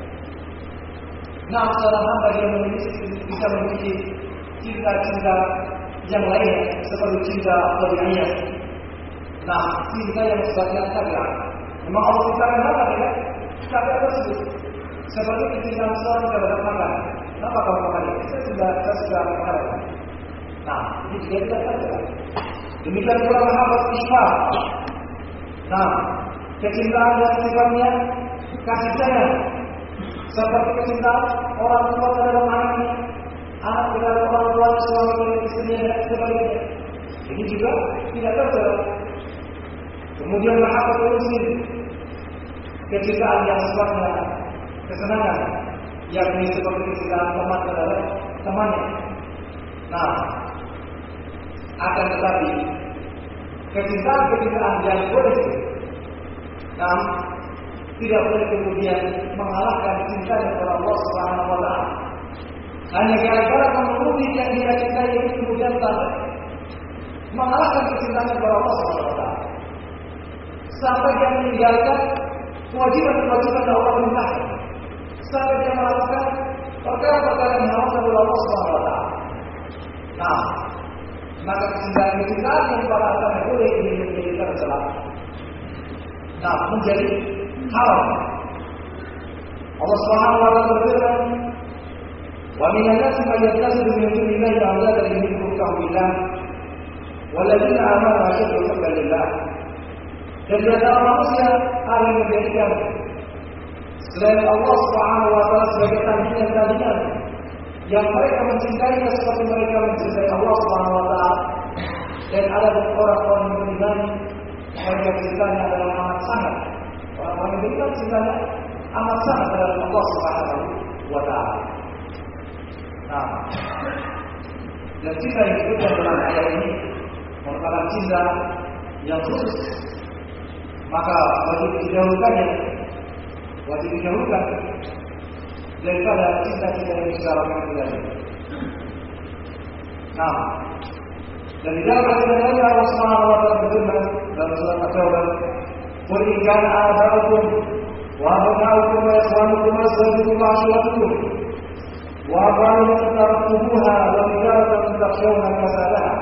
[SPEAKER 1] Nah, seorang hamba yang memiliki bisa memiliki cinta-cinta yang lain seperti cinta tabi'iyah. Nah, cinta yang sifatnya tabi'ah. Memang Allah ciptakan apa ya? Tabi'ah tersebut. Seperti kecintaan seorang terhadap makan. Kenapa kamu makan ini? Saya sudah saya sudah makan. Nah, ini juga tidak tabi'ah. Demikian pula mahabbat ishfaq. Nah, kecintaan yang sifatnya kasih sayang. Seperti kecintaan orang tua terhadap anaknya, anak terhadap orang tua, suami terhadap istrinya, dan sebagainya. Ini juga tidak tercela. Kemudian mahabbatul muslim, kecintaan yang sifatnya kesenangan, yakni seperti kecintaan teman terhadap temannya. Nah, akan tetapi kecintaan-kecintaan yang boleh, nah, tidak boleh kemudian mengalahkan cinta kepada Allah Subhanahu wa taala. Hanya gara-gara memenuhi yang dia cintai ini kemudian sampai mengalahkan kecintaan kepada Allah Subhanahu wa taala. Sampai dia meninggalkan kewajiban-kewajiban yang Allah perintahkan. Sampai dia melakukan perkara-perkara yang diharamkan oleh Allah Subhanahu wa taala. Nah, maka kecintaan-kecintaan yang pada asalnya boleh ini menjadi tercela. Nah, menjadi haram. Allah Subhanahu wa taala berfirman, "Wa minan nasi man yattakhidhu min dunillahi andadan yuhibbuhum billah, walladzina amanu ashaddu hubban lillah." Dan di antara manusia ada yang menjadikan selain Allah Subhanahu wa taala sebagai tandingan-tandingan yang mereka mencintainya seperti mereka mencintai Allah Subhanahu wa taala. Dan ada orang-orang yang beriman, mereka cintanya adalah amat sangat. Orang-orang yang beriman cintanya amat sangat terhadap Allah Subhanahu wa taala. Nah, dan cinta yang disebutkan dalam ayat ini merupakan cinta yang khusus. Maka wajib didahulukannya, wajib didahulukan daripada cinta-cinta yang dibicarakan tadi. Nah, dan di dalam ayat ini Allah Subhanahu wa taala berfirman dalam surat At-Taubah, "Qul in kana aba'ukum wa abna'ukum wa ikhwanukum wa azwajukum wa ashiratukum wa amwalun taraktumuha wa tijaratan takhshawna kasadaha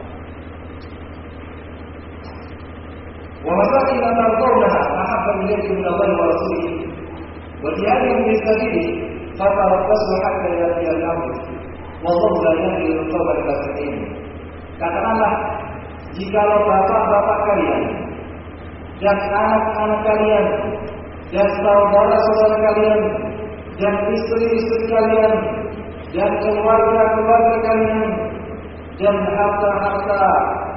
[SPEAKER 1] wa masakin tardawnaha ahabba ilaykum min Allahi wa rasulihi wa jihadin fi sabilihi fatarabbasu hatta ya'tiya al-amr wallahu la yahdi al-qawma al-fasiqin." Katakanlah, jikalau bapak-bapak kalian dan anak-anak kalian dan saudara-saudara kalian dan istri-istri kalian dan keluarga-keluarga kalian dan harta-harta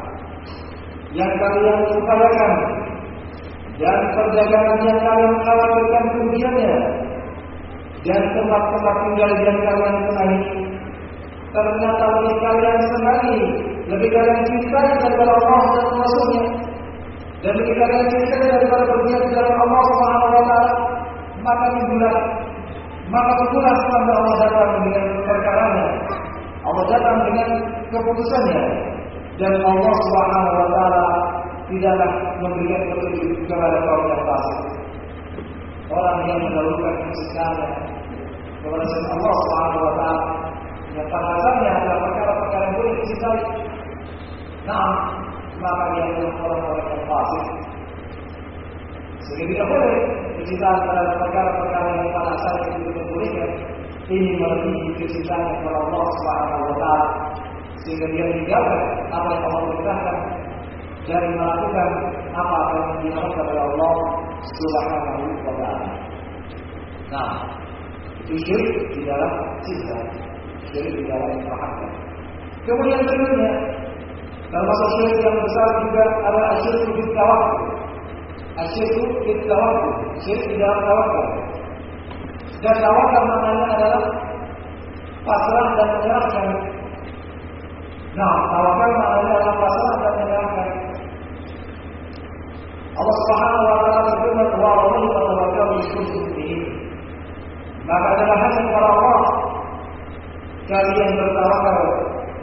[SPEAKER 1] yang kalian upayakan dan perdagangan yang kalian khawatirkan kerugiannya dan tempat-tempat tinggal yang kalian senangi, ternyata lebih kalian senangi, lebih kalian cintai daripada Allah dan Rasulnya, dan lebih kalian cintai daripada berjihad di jalan Allah Subhanahu wa taala, maka tunggulah, maka tunggulah sampai Allah datang dengan perkaranya, Allah datang dengan keputusannya, dan Allah Subhanahu wa taala tidaklah memberikan petunjuk kepada kaum yang fasik. Orang yang mendahulukan kecintaannya kepada Allah Subhanahu wa taala yang pada asalnya adalah perkara-perkara yang boleh dicintai. Nah, maka dia adalah orang-orang yang fasik. Sehingga tidak boleh kecintaan terhadap perkara-perkara yang pada asalnya itu diperbolehkan. Ini melebihi kecintaan kepada Allah Subhanahu wa taala, sehingga dia meninggalkan apa yang Allah perintahkan dan melakukan apa yang diharamkan oleh Allah Subhanahu wa taala. Nah, itu syirik di dalam cinta, syirik di dalam mahabbah. Kemudian berikutnya, termasuk syirik yang besar juga adalah syirik di tawakkul. Asyirku di tawakkul, syirik di dalam tawakkul. Dan tawakal maknanya adalah pasrah dan menyerahkan. Nah, tawakal maknanya adalah pasrah dan menyerahkan. Allah Subhanahu wa taala berfirman, "Wa 'alallahi fatawakkalu in kuntum mu'minin." Maka adalah hanya kepada Allah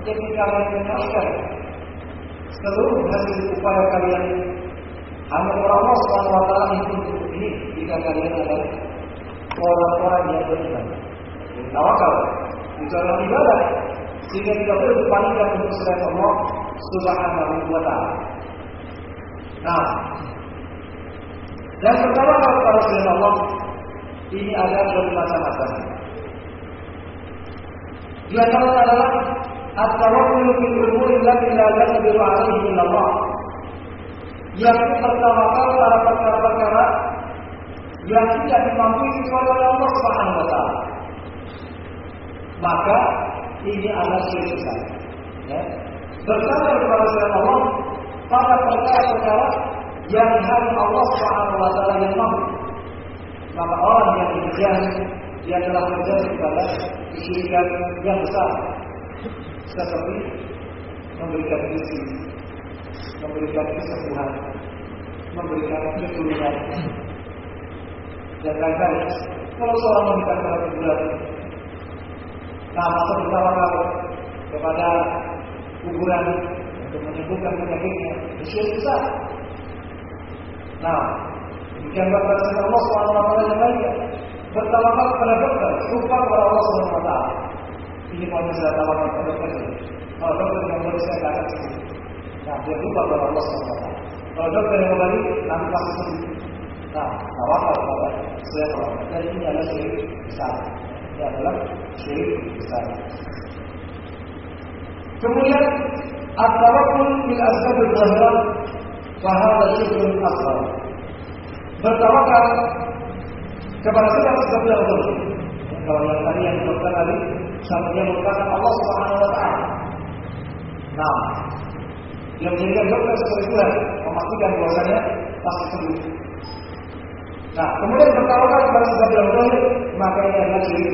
[SPEAKER 1] ketika kalian menyerahkan seluruh hasil upaya kalian hanya kepada Allah Subhanahu wa taala itu ini jika kalian adalah orang-orang yang beriman. Tawakal itu adalah ibadah sehingga tidak boleh dipalingkan untuk selain Allah Subhanahu wa taala. Nah, dan bertawakal kepada selain Allah ini ada bermacam-macam. Di antaranya adalah at-tawakkul fi umuri allati la yaqdiru 'alaihi illa Allah. Yang bertawakal pada perkara-perkara yang tidak dimampu kecuali oleh Allah Subhanahu wa taala. Maka ini adalah syirik besar. Ya. Bersandar kepada selain Allah pada perkara-perkara yang hanya Allah Subhanahu wa taala yang mampu. Maka orang yang demikian dia telah terjadi kepada kesyirikan yang besar, seperti memberikan rezeki, memberikan kesembuhan, memberikan keturunan, dan lain-lain. Kalau seorang meminta kepada kuburan, nah masa bertawakal kepada kuburan untuk menyembuhkan penyakitnya, syirik besar. Nah, demikian kepada Allah Subhanahu wa taala yang lainnya. Bertawakal kepada dokter, lupa kepada Allah Subhanahu wa taala. Ini kalau saya tawakal kepada dokter. Kalau dokter yang baru saya akan sembuh. Nah, dia lupa kepada Allah Subhanahu wa taala. Kalau dokter yang kembali, nanti pasti sembuh. Nah, tawakal kepada saya tawakal. Dan ini adalah syirik besar. Ini adalah syirik besar. Kemudian, at-tawakkul bil asbab al-zahirah wa hadha syikrun asghar. Bertawakal kepada sebab-sebab yang betul. Kalau yang tadi yang disebutkan tadi, sababnya merupakan Allah Subhanahu wa taala. Nah, yang menjadikan dokter seperti Tuhan memastikan bahwasanya pasti sembuh. Nah, kemudian bertawakal kepada sebab yang betul, maka ini adalah syirik.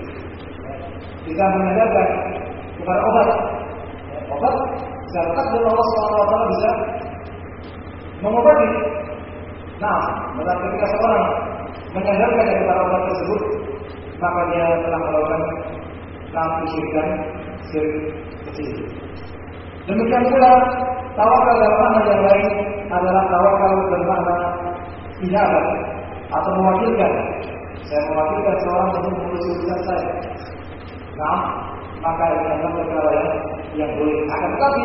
[SPEAKER 1] Kita menyandarkan kepada obat. Obat, secara takdir Allah Subhanahu wa taala bisa mengobati. Nah, pada ketika seorang menyandarkan kepada obat tersebut, maka dia telah melakukan kesyirikan syirik kecil. Demikian pula tawakal dalam makna yang lain adalah tawakal bermakna ibadah atau mewakilkan. Saya mewakilkan seorang untuk mengurus urusan saya. Nah, maka ini adalah perkara yang, yang boleh. Akan tetapi,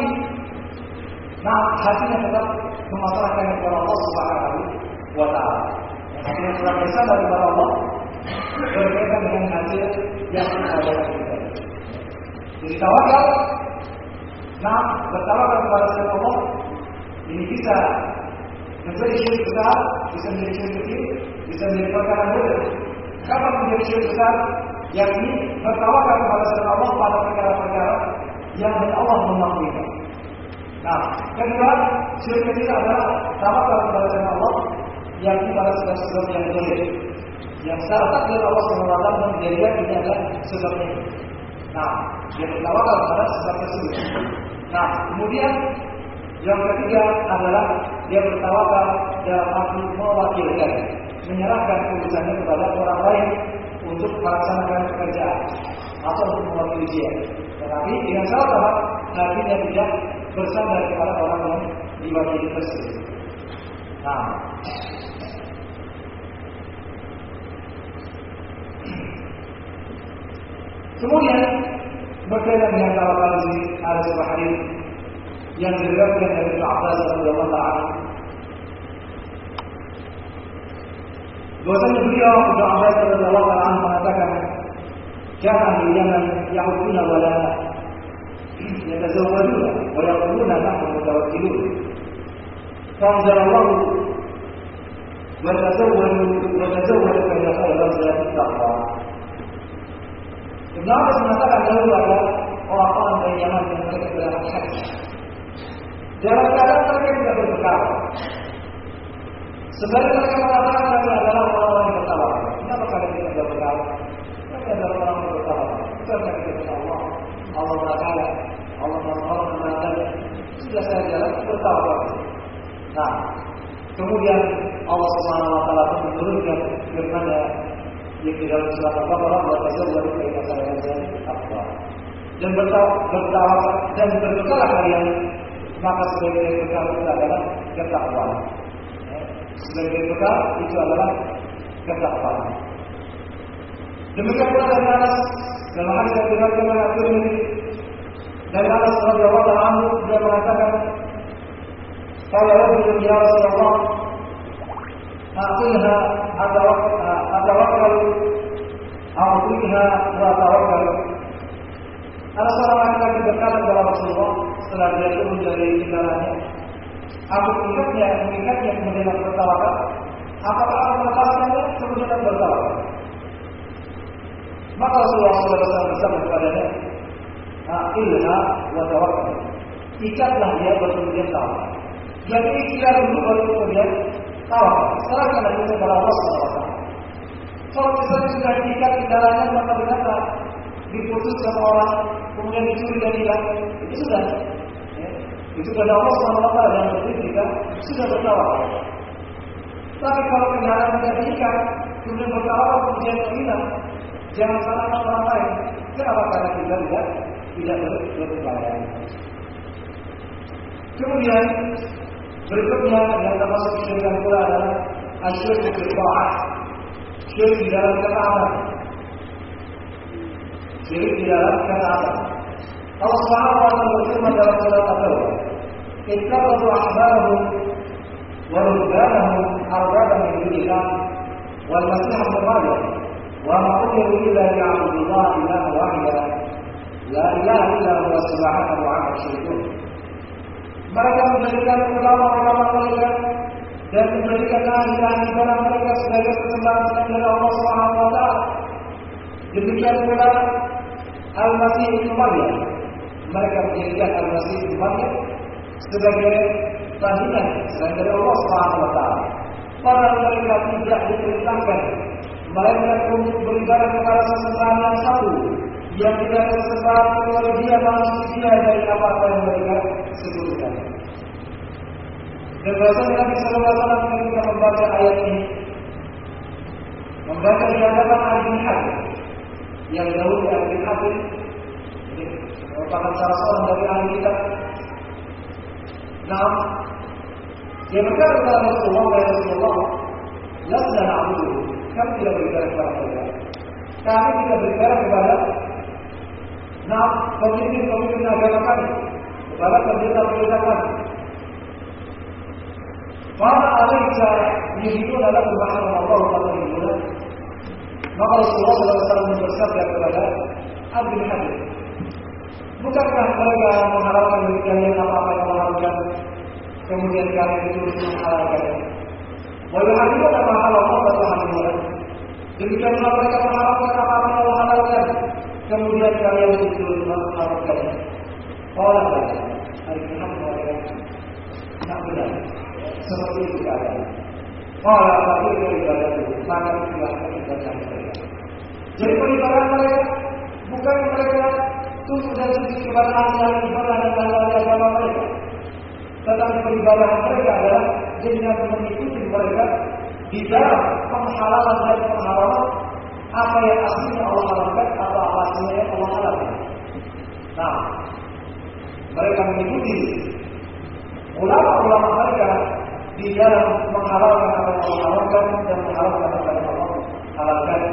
[SPEAKER 1] nah hatinya tetap memasrahkan kepada Allah Subhanahu wa taala. Hatinya telah bersandar kepada Allah berkaitan dengan hasil yang ada di kita. Jadi tawakal, nah bertawakal kepada Allah ini bisa menjadi syirik besar, bisa menjadi syirik kecil, bisa menjadi perkara mudah. Kapan menjadi syirik besar? Yakni bertawakal kepada Allah pada perkara-perkara yang Allah memampukan. Nah, kedua, syirik kecil adalah tawakal kepada Allah yakni pada sebab-sebab yang boleh. Yang secara takdir Allah subhanahu wa taala menjadikan ini adalah sebabnya. Nah, dia bertawakal kepada sebab tersebut. Nah, kemudian yang ketiga adalah dia bertawakal dalam arti mewakilkan, menyerahkan urusannya kepada orang lain untuk melaksanakan pekerjaan atau untuk mewakili dia. Tetapi dengan syarat hatinya tidak bersandar kepada orang yang diwakili tersebut. Nah, kemudian berkaitan dengan tawakal ini ada sebuah hadis yang diriwayatkan dari Ibnu Abbas radhiyallahu anhu. Bahwasanya beliau Ibnu Abbas radhiyallahu anhu mengatakan, "Kana di Yaman ya'uduna wala yatazawwaduna wa yaquluna nahnu mutawakkilun." Fa'anzalallahu wa tazawwadu wa tazawwadu fa inna khayra zadi taqwa. Ibnu Abbas mengatakan dahulu ada orang-orang dari Yaman yang mereka berangkat haji. Dalam keadaan mereka tidak berbekal. Sebenarnya mereka mengatakan kami adalah orang-orang yang bertawakal. Kenapa kalian tidak berbekal? Kami adalah orang yang bertawakal. Bukan kami kepada Allah. Allah berkata, Allah berkata, sudah saya jalan bertawakal. Nah, kemudian Allah Subhanahu wa taala menurunkan firman-Nya yang di dalam surat Al-Baqarah, "Wa tazawwadu fa inna khayra zadi taqwa." dan bertawakal dan berbekalah kalian, maka sebagai bekal itu adalah ketakwaan. Sebagai bekal itu adalah ketakwaan. Demikian pula dari Anas dalam hadis yang diriwayatkan oleh At-Tirmidzi dari Anas radhiyallahu anhu, dia mengatakan, "Qala rajulun ya Rasulullah, aqilha atawakkal a'udhiha wa tawakkal." Ada seorang laki-laki berkata kepada Rasulullah setelah dia turun dari kendaraannya, "Aku mengikatnya, mengikatnya kemudian aku bertawakal. Apakah aku melepaskannya kemudian aku bertawakal?" Maka Rasulullah shallallahu alaihi wasallam bersabda kepadanya, "Aqilha wa tawakkal." Ikatlah dia baru kemudian tawakal. Jadi ikhtiar dulu baru kemudian tawakal. Serahkanlah itu kepada Allah subhanahu wa taala. Kalau misalnya sudah diikat kendaraannya maka ternyata diputus sama orang, kemudian dicuri dan hilang, itu sudah. Ya. Itu kepada Allah subhanahu wa taala yang berarti kita sudah bertawakal. Tapi kalau kendaraan tidak diikat, kemudian bertawakal kemudian hilang, jangan salahkan orang lain. Kenapa? Karena kita tidak tidak berupaya. Kemudian berikutnya yang termasuk kesyirikan pula adalah asyirku bil ta'ah, syirik di dalam ketaatan. Syirik di dalam ketaatan. Allah Subhanahu wa taala berfirman dalam surat At-Taubah, "Ittakhadhu ahbarahum wa rubbanahum arbaban min dunillah wal masih ibn Maryam wa ma umiru illa liya'budu Allaha ilahan wahidan la ilaha illa huwa subhanahu wa ta'ala yusyrikun." Mereka menjadikan ulama-ulama mereka dan menjadikan ahli-ahli ibadah mereka sebagai persembahan selain dari Allah Subhanahu wa taala. Demikian pula Al-Masih Ibnu Maryam. Mereka menjadikan Al-Masih Ibnu Maryam sebagai tandingan selain dari Allah Subhanahu wa taala. Padahal mereka tidak diperintahkan melainkan untuk beribadah kepada sesembahan yang satu, yang tidak tersebar kecuali dia manusia dari apa-apa yang mereka sebutkan. Dan bahasanya Nabi Sallallahu Alaihi Wasallam ketika membaca ayat ini, membaca di hadapan Ali bin Habib, yang dahulu Ali bin Habib merupakan salah seorang dari ahli kitab. Nah, dia berkata kepada Rasulullah, "Ya Rasulullah, lasna na'budu." Kami tidak beribadah kepada mereka. Kami tidak beribadah kepada nah, pemimpin-pemimpin agama kami, kepada pendeta-pendeta kami. Maka alaika yuhidun ala subhanahu wa ta'ala yuhidun. Maka Rasulullah shallallahu alaihi wasallam bersabda kepada Abi bin Habib, bukankah mereka mengharapkan dari kalian apa-apa yang mengharapkan, kemudian kalian itu menghalalkan? Walau hadirin apa halal Allah Tuhan. Demikianlah mereka mengharapkan apa-apa yang Allah halalkan, kemudian kalian itu mengharapkannya. Orang lain, hari ini mereka tak benar. Seperti itu keadaan. Orang tapi beribadah itu, maka itulah peribadahan mereka. Jadi peribadahan mereka bukan mereka tunduk dan sujud kepada ahli ibadah dan ahli agama mereka, tetapi peribadahan mereka adalah dengan mengikuti mereka di dalam penghalalan dan pengharaman apa yang aslinya Allah halalkan atau apa aslinya yang Allah halalkan. Nah, mereka mengikuti ulama-ulama mereka di dalam menghalalkan apa yang Allah halalkan dan menghalalkan apa yang Allah halalkan.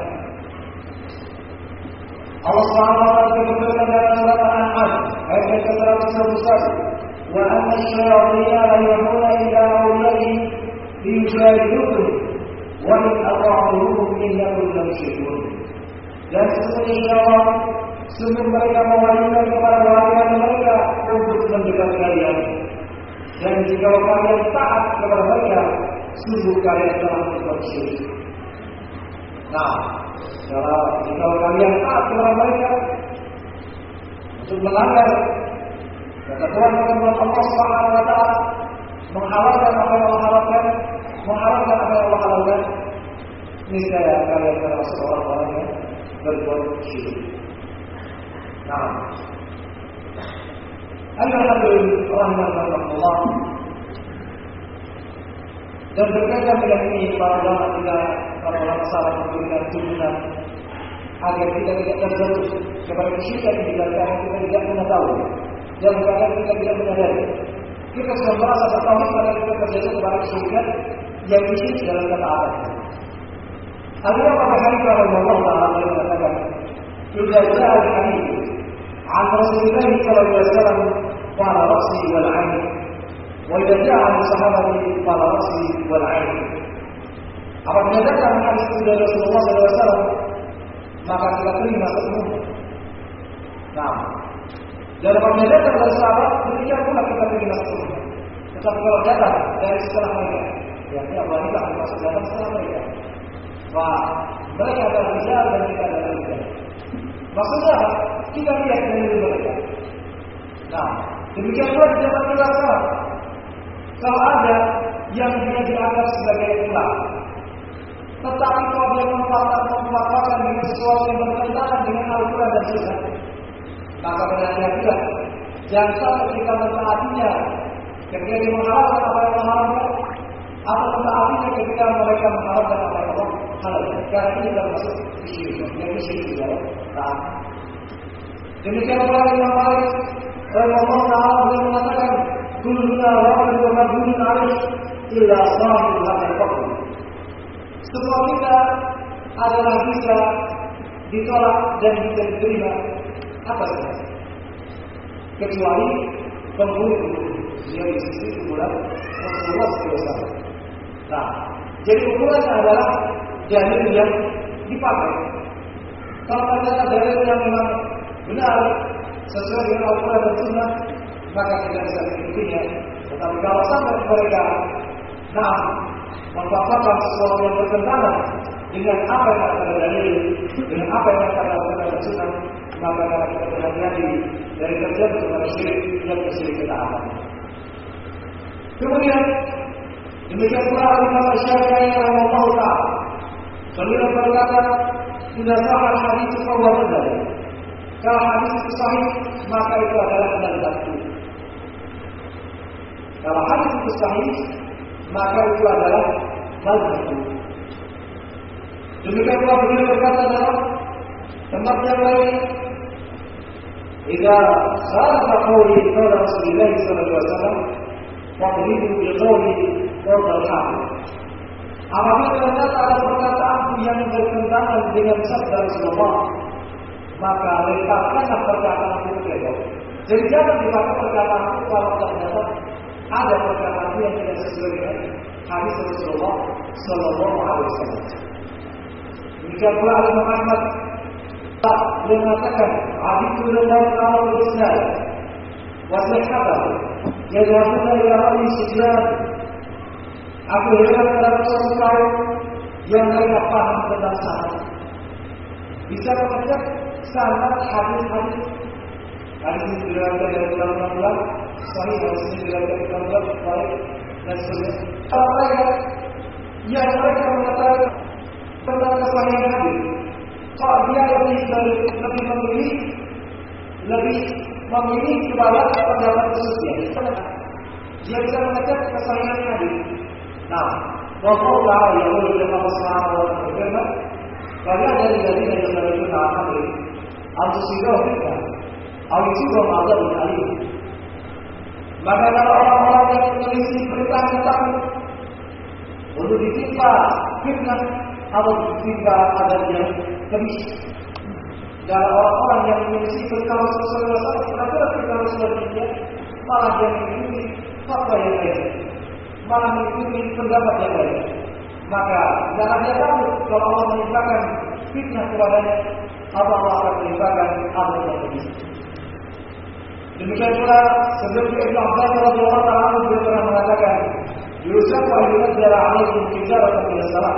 [SPEAKER 1] Allah Subhanahu wa taala berfirman dalam surat Al-An'am ayat yang seratus satu, "Wa anna asy-syayatina la yuhuna ila awliyaihim liyujadilukum wa in ata'uhum innakum la musyrikun." Dan sesungguhnya syaitan sungguh mereka mewahyukan kepada walian mereka untuk mendekat kalian. Dan jika kalian taat kepada mereka, sungguh kalian telah berbuat syirik. Nah, kalau jika kalian taat kepada mereka untuk melanggar kata Tuhan Allah Subhanahu wa taala, menghalalkan apa yang Allah halalkan, menghalalkan apa yang Allah halalkan, niscaya kalian termasuk orang-orang yang berbuat syirik. Nah, Alhamdulillah, dan berkaitan dengan ini para ulama kita, para ulama salaf memberikan tuntunan agar kita tidak terjerumus kepada kesyirikan yang dilakukan kita tidak mengetahui dan kadang kita tidak menyadari. Kita sudah merasa bertauhid pada kita terjatuh kepada kesyirikan yang isi dalam ketaatan. Al-Imam Abu Hanifah rahimahullah taala mengatakan, "Idza ja'a al-hadits 'an Rasulillah sallallahu alaihi wasallam fala ra'si wal 'ain, wa idza ja'a 'an sahabati fala ra'si wal 'ain." Apabila datang hadis dari Rasulullah sallallahu alaihi wasallam, maka kita terima sepenuhnya. Nah, dan apabila datang dari sahabat, demikian pula kita terima sepenuhnya. Tetapi kalau datang dari setelah mereka, ya Abu Hanifah termasuk datang setelah mereka. Wah, mereka adalah rijal dan kita adalah rijal. Maksudnya apa? Kita lihat dari mereka. Nah, demikian pula di zaman kita sekarang. Kalau ada yang dia dianggap sebagai ulama, tetapi kalau dia memanfaatkan dengan sesuatu yang bertentangan dengan Al-Quran dan Sunnah, maka berhati-hatilah. Jangan sampai kita mentaatinya ketika dia menghalalkan apa yang menghalalkan, atau mentaatinya ketika mereka menghalalkan apa yang Allah halalkan. Karena ini termasuk kesyirikan. Yang kesyirikan adalah taat. Demikian pula Imam Malik rahimahullah taala beliau mengatakan, "Kulluna ra'in wa mabdun 'alaih illa sahibul hadzal faqr." Semua kita adalah bisa ditolak dan bisa diterima apa saja, kecuali pembunuh yang di sisi ukuran Rasulullah sallallahu alaihi wasallam. Nah, jadi ukurannya adalah dalil yang dipakai. Kalau ternyata dalil yang memang benar sesuai dengan Al-Quran dan Sunnah, maka tidak bisa mengikutinya. Tetapi kalau sampai mereka nah memfahamkan sesuatu yang bertentangan dengan apa yang ada dalil, dengan apa yang ada dalam Sunnah, maka kita berhati-hati dari terjatuh kepada syirik dan kesyirikan ketaatan. Kemudian demikian pula Imam Syafi'i rahimahullah taala beliau berkata, "Jika sahih hadis itu bahwa benar, kalau hadis itu sahih maka itu adalah benar-benar. Kalau hadis itu sahih maka itu adalah benar." Demikian pula beliau berkata dalam tempat yang lain, "Jika khalafa qawli qala Rasulullah sallallahu alaihi wasallam, fadribu bi qawli qala al-haq." Apabila ternyata ada perkataan yang bertentangan dengan sabda Rasulullah, maka lepaskanlah perkataan itu ke bawah. Jadi jangan dipakai perkataan itu kalau ternyata ada perkataan yang tidak sesuai dengan hadis Rasulullah sallallahu alaihi wasallam. Jika pula ada Muhammad yang mengatakan hadits Rasulullah sallallahu alaihi wasallam wa sahabat yadhhabuna ila Abi Sufyan. Aku heran terhadap sesuatu yang mereka paham tentang sahabat. Bisa mengecek sanad hadis-hadis. Hadis ini diriwayatkan dari ulama-ulama, sahih hadis ini diriwayatkan dari ulama baik dan seterusnya. Kalau mereka yang mereka mengatakan tentang kesahihan hadis, kalau dia lebih lebih memilih lebih memilih kepada pendapat khususnya, dia bisa mengecek kesahihan hadis. Nah, wallahu ta'ala yaqulu lima subhanahu wa ta'ala berfirman, "Kalian dari dari yang menerima hadis, atau sudah kita, atau sudah ada di kali." Maka kalau orang-orang yang menulis berita tentang untuk ditimpa fitnah atau ditimpa adanya kemis, dan orang-orang yang menulis berita sesuatu yang salah, kita selanjutnya malah dia mengikuti fatwa yang lain, malah mengikuti pendapat yang lain. Maka jangan dia tahu kalau Allah menimpakan fitnah kepadanya, atau Allah akan menimpakan azab yang pedih. Demikian pula sebelum Ibnu Abbas radhiyallahu ta'ala beliau pernah mengatakan, "Yusafu an yunzala 'alaikum hijaratan min as-salam."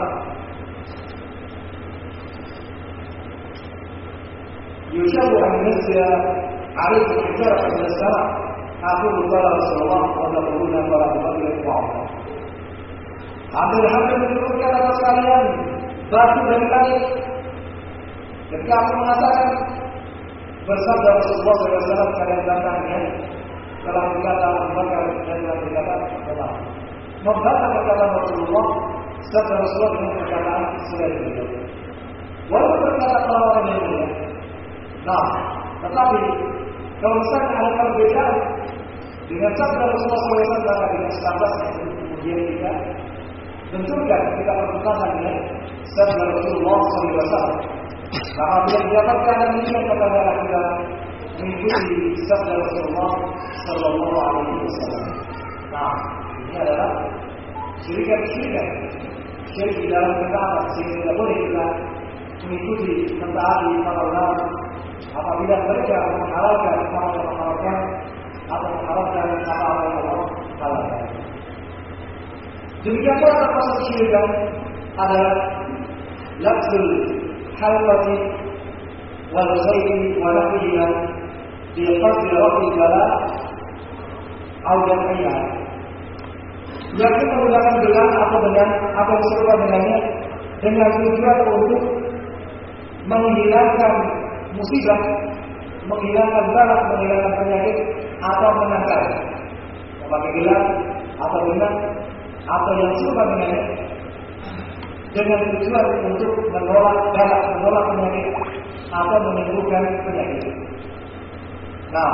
[SPEAKER 1] Yusafu an yunzala 'alaikum hijaratan min as-salam. Aku berkata Rasulullah sallallahu alaihi wasallam, hampir-hampir menurunkan atas kalian batu dari langit. Ketika aku mengatakan bersabda Rasulullah sallallahu alaihi wasallam, kalian datangnya telah berkata Bakar dan telah berkata Umar. Membaca perkataan Rasulullah, sabda Rasulullah dengan perkataan selain itu. walaupun ternyata orang yang mulia. Nah, tetapi kalau misalnya ada perbedaan dengan sabda Rasulullah shallallahu alaihi wasallam dengan sahabat kemudian kita benturkan, kita pertentangan dengan sabda Rasulullah shallallahu alaihi wasallam. Maka bila didapatkan demikian maka adalah kita mengikuti sabda Rasulullah shallallahu alaihi wasallam. Nah, ini adalah syirikan-syirikan syirik di dalam ketaatan, sehingga tidak boleh kita mengikuti mentaati para ulama apabila mereka menghalalkan apa yang menghalalkan atau menghalalkan apa yang Allah halalkan. Demikian pula termasuk syirikan adalah lafzul halqati wal ghaibi wa nahwiha bi qasdi rafi bala atau jam'iyah, yakni menggunakan gelang atau dengan apa yang serupa dengannya dengan tujuan untuk menghilangkan musibah, menghilangkan bala, menghilangkan penyakit atau menangkal. Memakai gelang atau benang atau yang serupa dengannya dengan tujuan untuk menolak bala, menolak penyakit atau menyembuhkan penyakit. Nah,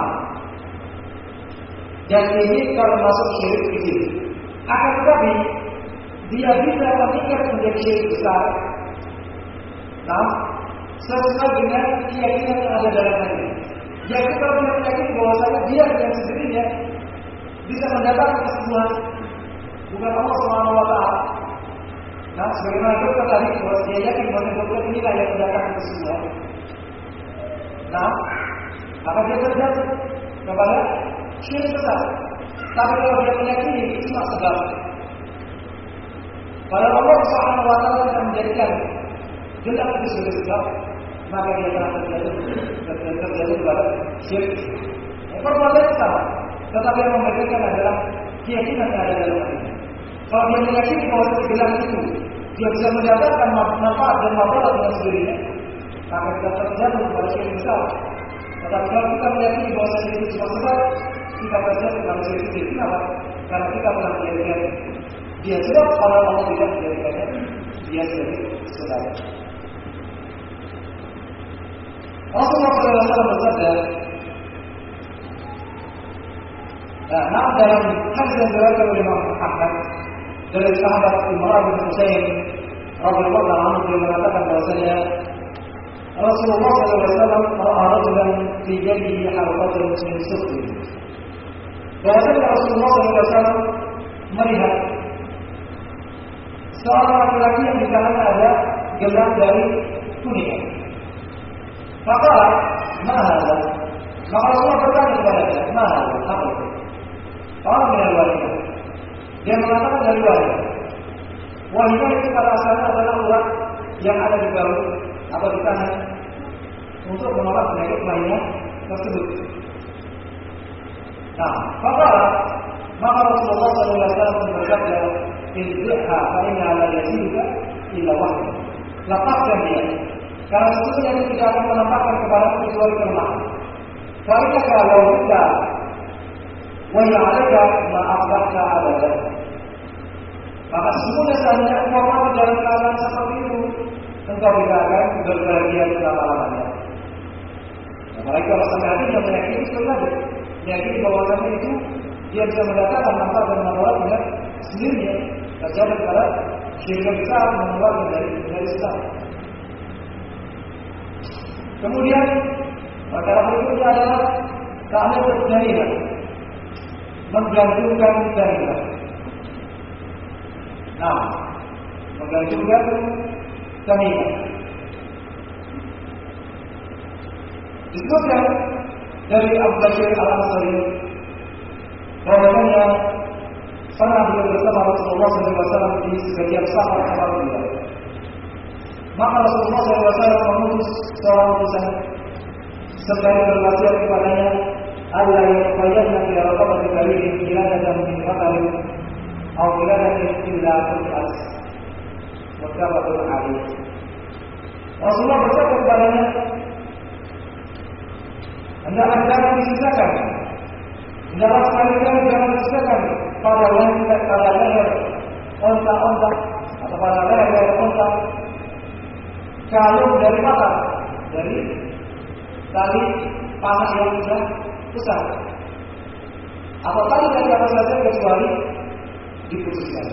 [SPEAKER 1] dan ini kalau masuk syirik kecil. Akan tetapi dia bisa meningkat menjadi syirik besar. Nah, sesuai dengan keyakinan yang ada dalam hati. Jadi kalau dia meyakini bahwasanya dia dengan sendirinya bisa mendapatkan kesembuhan, bukan Allah Subhanahu wa taala. Nah, sebagaimana dokter tadi bahwa dia yakin bahwa dokter inilah yang mendatangkan kesembuhan. Nah, maka dia terjatuh kepada syirik besar. Tapi kalau dia meyakini itu cuma sebab, kalau Allah Subhanahu wa taala tidak menjadikan gelang itu sebagai sebab, maka dia telah terjatuh terjatuh kepada syirik. Perbuatan sama, tetapi yang membedakan adalah keyakinan yang ada dalam hati. Kalau dia meyakini bahwa gelang itu dia bisa mendapatkan manfaat dan manfaat dengan sendirinya, maka kita terjatuh kepada syirik besar. Tetapi kalau kita meyakini bahwa syirik itu cuma sebab, kita terjatuh kepada syirik kecil. Kenapa? Karena kita telah menjadikan dia sebab, kalau Allah tidak menjadikannya dia sebagai sebab. Rasulullah shallallahu alaihi wasallam bersabda, nah, dalam hadis yang diriwayatkan oleh Imam Ahmad dari sahabat Imran bin Husain radhiyallahu anhu, dia mengatakan bahwasanya Rasulullah shallallahu alaihi wasallam ra'a rajulan fi yadihi halqatun min sufrin. Bahwasanya Rasulullah shallallahu alaihi wasallam melihat seorang laki-laki yang di tangannya ada gelang dari kuningan. Maka, mahal. Maka Rasulullah bertanya kepada dia, mahal, apa itu? Orang dari wanita. Dia mengatakan dari wanita. Wanita itu pada asalnya adalah urat yang ada di bahu atau di tangan untuk menolak penyakit lainnya tersebut. Nah, maka maka Rasulullah shallallahu alaihi wasallam bersabda, "Inzihha fa inna ala yazidika illa wahda." Lepaskan dia, karena sesungguhnya dia tidak akan menampakkan kepada kecuali kelemahan. Karena kalau kita wajahnya maafkanlah adalah, maka sesungguhnya seandainya engkau mati dalam keadaan seperti itu, engkau tidak akan berbahagia selama-lamanya. Apalagi kalau sampai hatinya meyakini sekali lagi, meyakini bahwasanya itu dia bisa mendatangkan manfaat dan manfaat dengan sendirinya, terjadi pada syirik besar mengeluarkan dari dari Islam. Kemudian perkara berikutnya adalah ta'alluq jariah, menggantungkan jariah. Nah, menggantungkan jariah. Disebutkan dari Abu Bashir Al-Ansari bahwasanya pernah beliau bersama Rasulullah shallallahu alaihi wasallam di sebagian safar kapal beliau. Maka Rasulullah shallallahu alaihi wasallam mengutus seorang utusan serta berwasiat kepadanya, Allah yang bayarnya di raqabah dari qiladadan min qatalin atau qiladatin illa qut'at. Muttafaqun alaih. Rasulullah bersabda kepadanya, hendaklah jangan disisakan, hendaklah sekali-kali jangan disisakan pada wanita, pada leher onta-onta atau pada leher onta kalung dari mata, dari tali panah yang sudah besar. Atau tali dari apa saja kecuali diputuskan.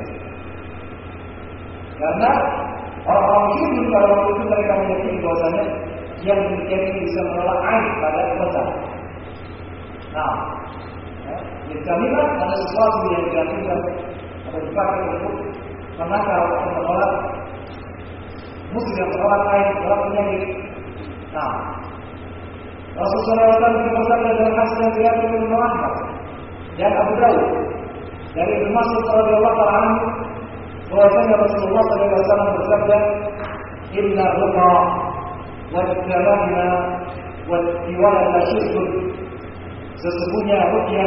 [SPEAKER 1] Karena orang-orang muslim pada waktu itu mereka meyakini bahwasanya yang demikian ini bisa menolak air pada kota. Nah, ya, jaminan ada sesuatu yang dilakukan atau dipakai untuk menakar atau menolak musuh yang menolak air dalam penyakit. Nah, Rasulullah shallallahu alaihi wasallam bersabda dalam hadis yang diriwayatkan oleh Imam Ahmad dan Abu Dawud dari Ibnu Mas'ud radhiyallahu ta'ala anhu bahwasanya Rasulullah shallallahu alaihi wasallam bersabda, "Inna ruqa wal kalamna wal tiwala la syirkun." Sesungguhnya ruqyah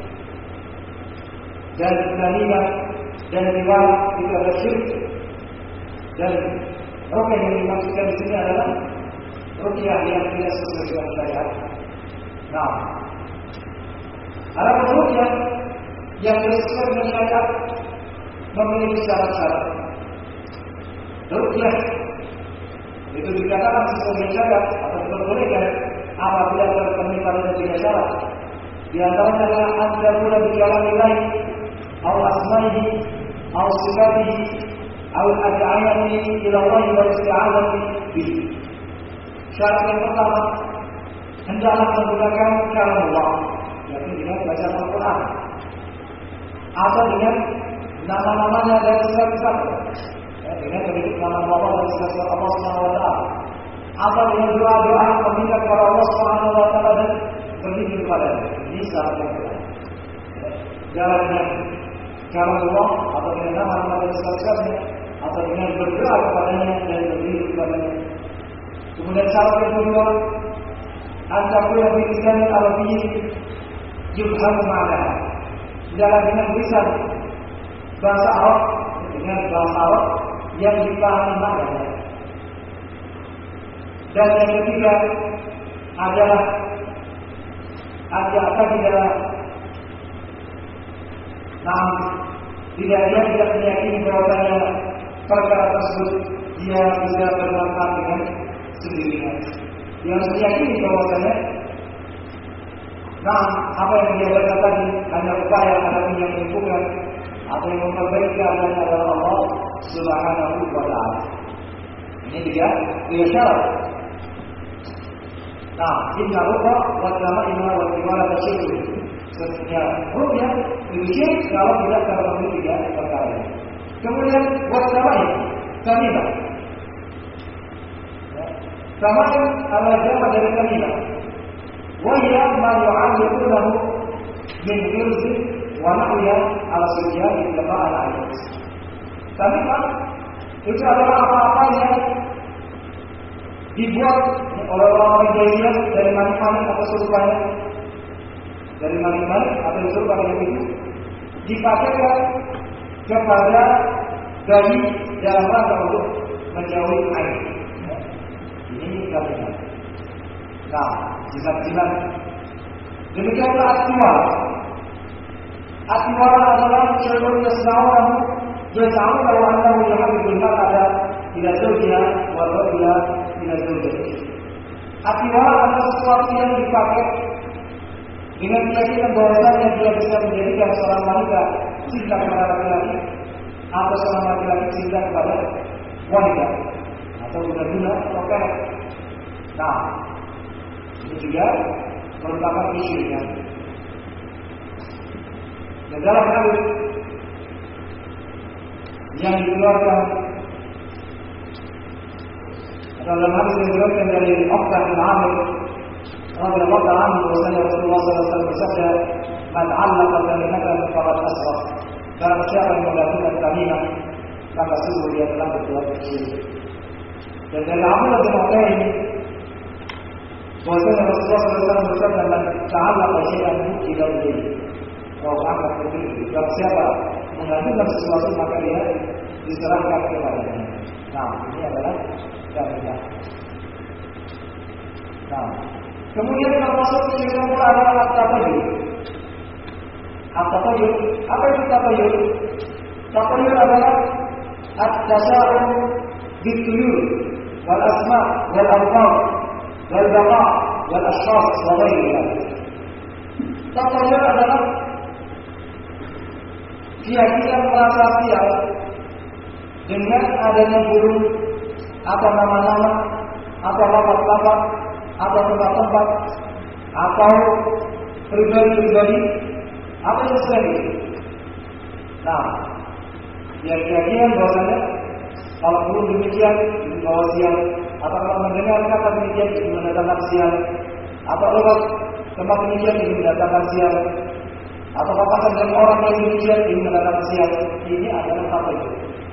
[SPEAKER 1] dan kalimah dan tiwala itu adalah syirik. Dan ruqyah yang dimaksudkan di sini adalah ruqyah yang tidak sesuai dengan syariat. Nah, ada ruqyah yang tidak sesuai dengan syariat memiliki syarat-syarat. Ruqyah itu dikatakan sesuai dengan syariat atau diperbolehkan apabila terpenuhi pada tiga syarat. Di antaranya adalah an-darura bi kalamillahi aw asma'ihi aw sifatihi aw al-ad'iyati ila Allah wa isti'adzati bihi. Syarat yang pertama, hendaklah menggunakan kalam Allah, yaitu dengan bacaan Al-Quran, atau dengan nama-namanya dan sifat-sifatnya, ya, dengan menyebut nama Allah dan sifat Allah Subhanahu Wa Taala, atau dengan doa-doa meminta kepada Allah Subhanahu Wa Taala dan berlindung kepadanya. Ini syarat yang pertama. Jangan dengan kalam Allah atau dengan nama-nama dan sifat-sifatnya, atau dengan berdoa kepadanya dan berlindung kepadanya. Kemudian syarat yang kedua, an-taqula bi lisan Arabiyyin yufham ma'naha. Dalam dengan lisan bahasa Arab, dengan bahasa Arab yang dipahami maknanya. Dan yang ketiga adalah ada tidak nah, tidak dia tidak meyakini bahwasanya perkara tersebut dia bisa bermanfaat dengan sendirinya. Dia harus meyakini bahwasanya nah, apa yang dia berkata tadi hanya upaya ada yang menentukan atau yang memperbaiki keadaan adalah Allah Subhanahu wa Ta'ala. Ini tiga, tiga syarat. Nah, inna ruqa wa tama'ina wa timala tasyirku. Sesungguhnya ruqyah diuji kalau tidak terpenuhi tiga perkara ini. Kemudian wa tama'in, tamimah. Tama'in adalah jamak dari tamimah. Wa hiya ma yu'alliqu lahu min ghirzi wa nahwiha ala sujjati lama'al ayat. Tamimah itu adalah apa-apa yang dibuat oleh orang-orang jahiliyah dari manik-manik atau serupanya, dari manik-manik atau serupanya itu dipakaikan kepada bayi dalam rangka untuk menjauhi air. Ini kalimat. Nah, jimat-jimat. Demikianlah atiwara. Atiwara adalah syai'un yasna'unahu yas'amu law annahu yahabbul mar'ata ila zawjiha wa rajula ila zawjihi. Atiwara adalah sesuatu yang dipakai dengan keyakinan bahwasanya dia bisa menjadikan seorang wanita cinta kepada laki-laki atau seorang laki-laki cinta kepada wanita atau guna-guna atau kerek. Nah, ini juga merupakan isyunya. Dan dalam hadis yang dikeluarkan dalam hadis yang diriwayatkan dari Uqbah bin Amir radhiyallahu ta'ala anhu bahwasanya Rasulullah sallallahu alaihi wasallam bersabda, "Man 'allaqa tamimatan faqad asraf." Barang siapa yang melakukan tamimah, maka sungguh dia telah berbuat syirik. Dan dari Abdullah bin Uqaim bahwasanya Rasulullah sallallahu alaihi wasallam bersabda, "Man 'allaqa syai'an ila al-jinn." Kalau angkat begitu, barang siapa mengajukan sesuatu maka dia diserahkan kepadanya. Nah, ini adalah tamimah. Nah, kemudian termasuk yang kedua adalah at-tabayyun. At-tabayyun, apa itu tabayyun? Tabayyun adalah at-tasa'um bituyur wal asma wal alfaz wal baqa wal ashkhas wa ghairiha. Tatayur adalah keyakinan merasa sial dengan adanya burung atau nama-nama atau lafaz-lafaz atau tempat-tempat atau pribadi-pribadi apa yang selain itu. Nah, yang keyakinan bahwasanya kalau burung demikian itu bawa sial, atau kalau mendengar kata demikian itu mendatangkan sial, atau lewat tempat demikian itu mendatangkan sial, atau papasan dari orang yang demikian ini mendatangkan sial. Ini adalah tatayur.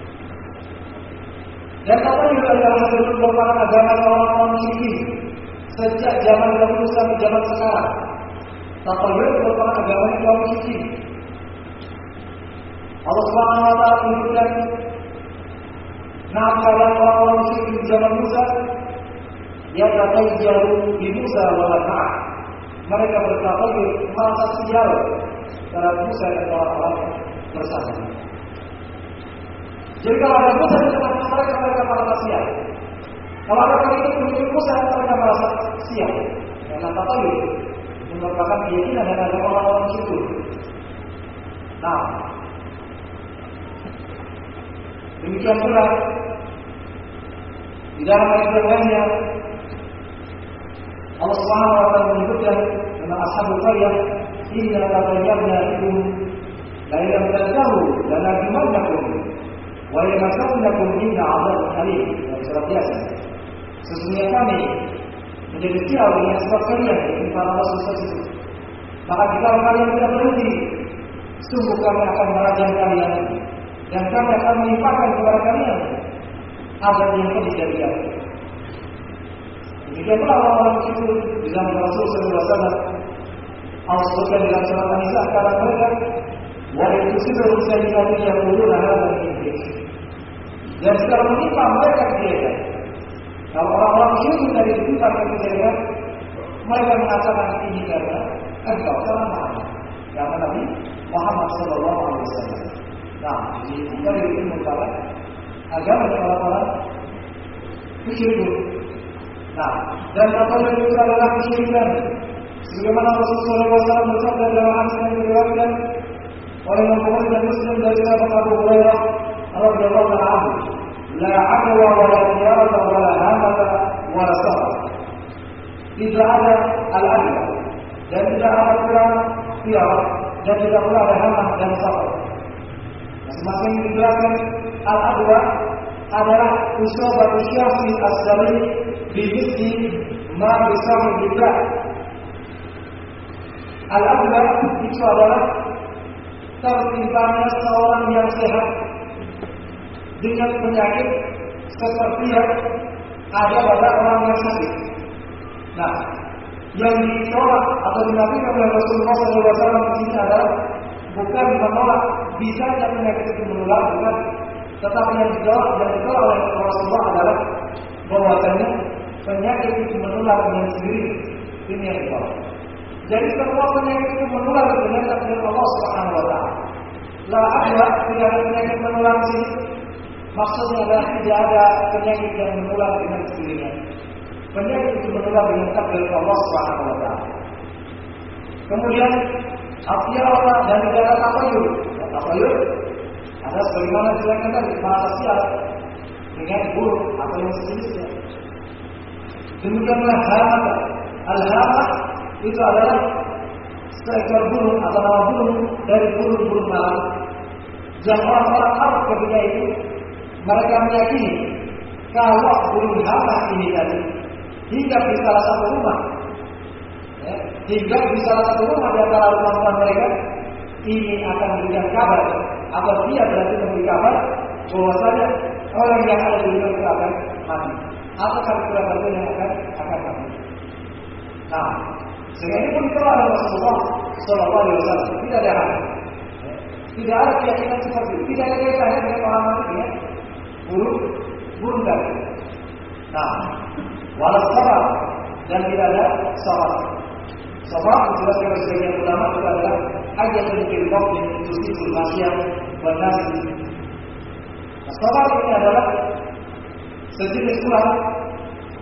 [SPEAKER 1] Dan tatayur adalah hasil merupakan agama orang-orang musyrikin sejak zaman dahulu sampai zaman sekarang. Tatayur merupakan agama kaum musyrikin. Allah Subhanahu wa taala menyebutkan nama orang-orang musyrikin di zaman Musa, ya tatayyaru bi Musa wa Ma'ah. Mereka bertatayur merasa sial terhadap Musa dan orang-orang bersama. Jadi kalau ada Musa di tengah mereka, mereka merasa sial. Kalau ada kali itu menuju Musa, mereka merasa sial. Karena tatayur merupakan keyakinan dan ada orang-orang syukur. Nah, demikian pula di dalam ayat lainnya Allah Subhanahu wa taala menyebutkan tentang ashabul qaryah, inna tatayyarna bikum la in lam tantahu lanarjumannakum wa yamassakum minna 'adzabun alim. Surat Yasin. Sesungguhnya kami menjadi sial dengan sebab kalian ini para rasul itu. Maka jika kalian tidak berhenti, sungguh kami akan merajam kalian dan kami akan melimpahkan kepada kalian azab yang pedih dari kami. Demikian pula orang-orang itu di zaman Rasul sallallahu alaihi wasallam. Allah sebutkan dalam surat An-Nisa kata mereka, wa yusiru sayyidina yaquluna hadza al-iblis. Dan sekarang menimpa mereka kejadian. Kalau orang-orang musyrik dari tempat kejadian, mereka mengatakan ini karena engkau salah paham. Kata Nabi Muhammad sallallahu alaihi wasallam. Nah, ini bukan itu merupakan agama orang-orang musyrik. Nah, dan tatayur itu adalah kesyirikan. Sebagaimana Rasulullah shallallahu alaihi wasallam bersabda dalam hadis yang diriwayatkan oleh Imam Bukhari dan Muslim dari sahabat Abu Hurairah radhiyallahu anhu, la adwa wa la tiyarata wa la hamata wa la safar. Tidak ada al-adwa dan tidak ada pula tiarah dan tidak pula ada hamah dan safar. Masing-masing dijelaskan al-adwa adalah usabatu syahsi as-salim bimithli ma bisahi billah. Al-adwa itu adalah tertimpanya seorang yang sehat dengan penyakit seperti yang ada pada orang yang sakit. Nah, yang ditolak atau dinafikan oleh Rasulullah shallallahu alaihi wasallam di sini adalah bukan menolak bisanya penyakit itu menular, bukan, tetapi yang ditolak dan ditolak oleh Rasulullah adalah bahwasanya penyakit itu menular dengan sendiri. Ini yang ditolak. Jadi semua penyakit itu menular dengan takdir Allah Subhanahu wa taala. La adwa, tidak ada penyakit menular di sini. Maksudnya adalah tidak ada penyakit yang menular dengan sendirinya. Penyakit itu menular dengan takdir Allah Subhanahu wa taala. Kemudian asyara dan tidak ada tatayur. Tatayur ada sebagaimana dijelaskan tadi, masa sial dengan buruk atau yang sejenisnya. Demikianlah hamata. Al-hamah itu adalah seekor burung atau nama burung dari burung-burung malam. Dan orang-orang Arab ketika itu mereka meyakini kalau burung hamah ini tadi hingga di salah satu rumah, ya, hingga di salah satu rumah di antara rumah-rumah mereka, ini akan memberikan kabar atau dia berarti memberi kabar bahwasanya orang yang ada di rumah itu akan mati atau keluarga yang akan akan mati. Nah, sehingga ini pun ditolak oleh Rasulullah Sallallahu Alaihi Wasallam. Tidak ada hal, tidak ada keyakinan seperti itu. Tidak ada kaitannya dengan pemahaman ini, ya. Burung, burung tadi. Nah, walau sabar dan tidak ada sabar. Sabar dijelaskan oleh sebagian ulama itu adalah ayatul kirbab yang tusibul masyam dan nasi. Sabar ini adalah sejenis ular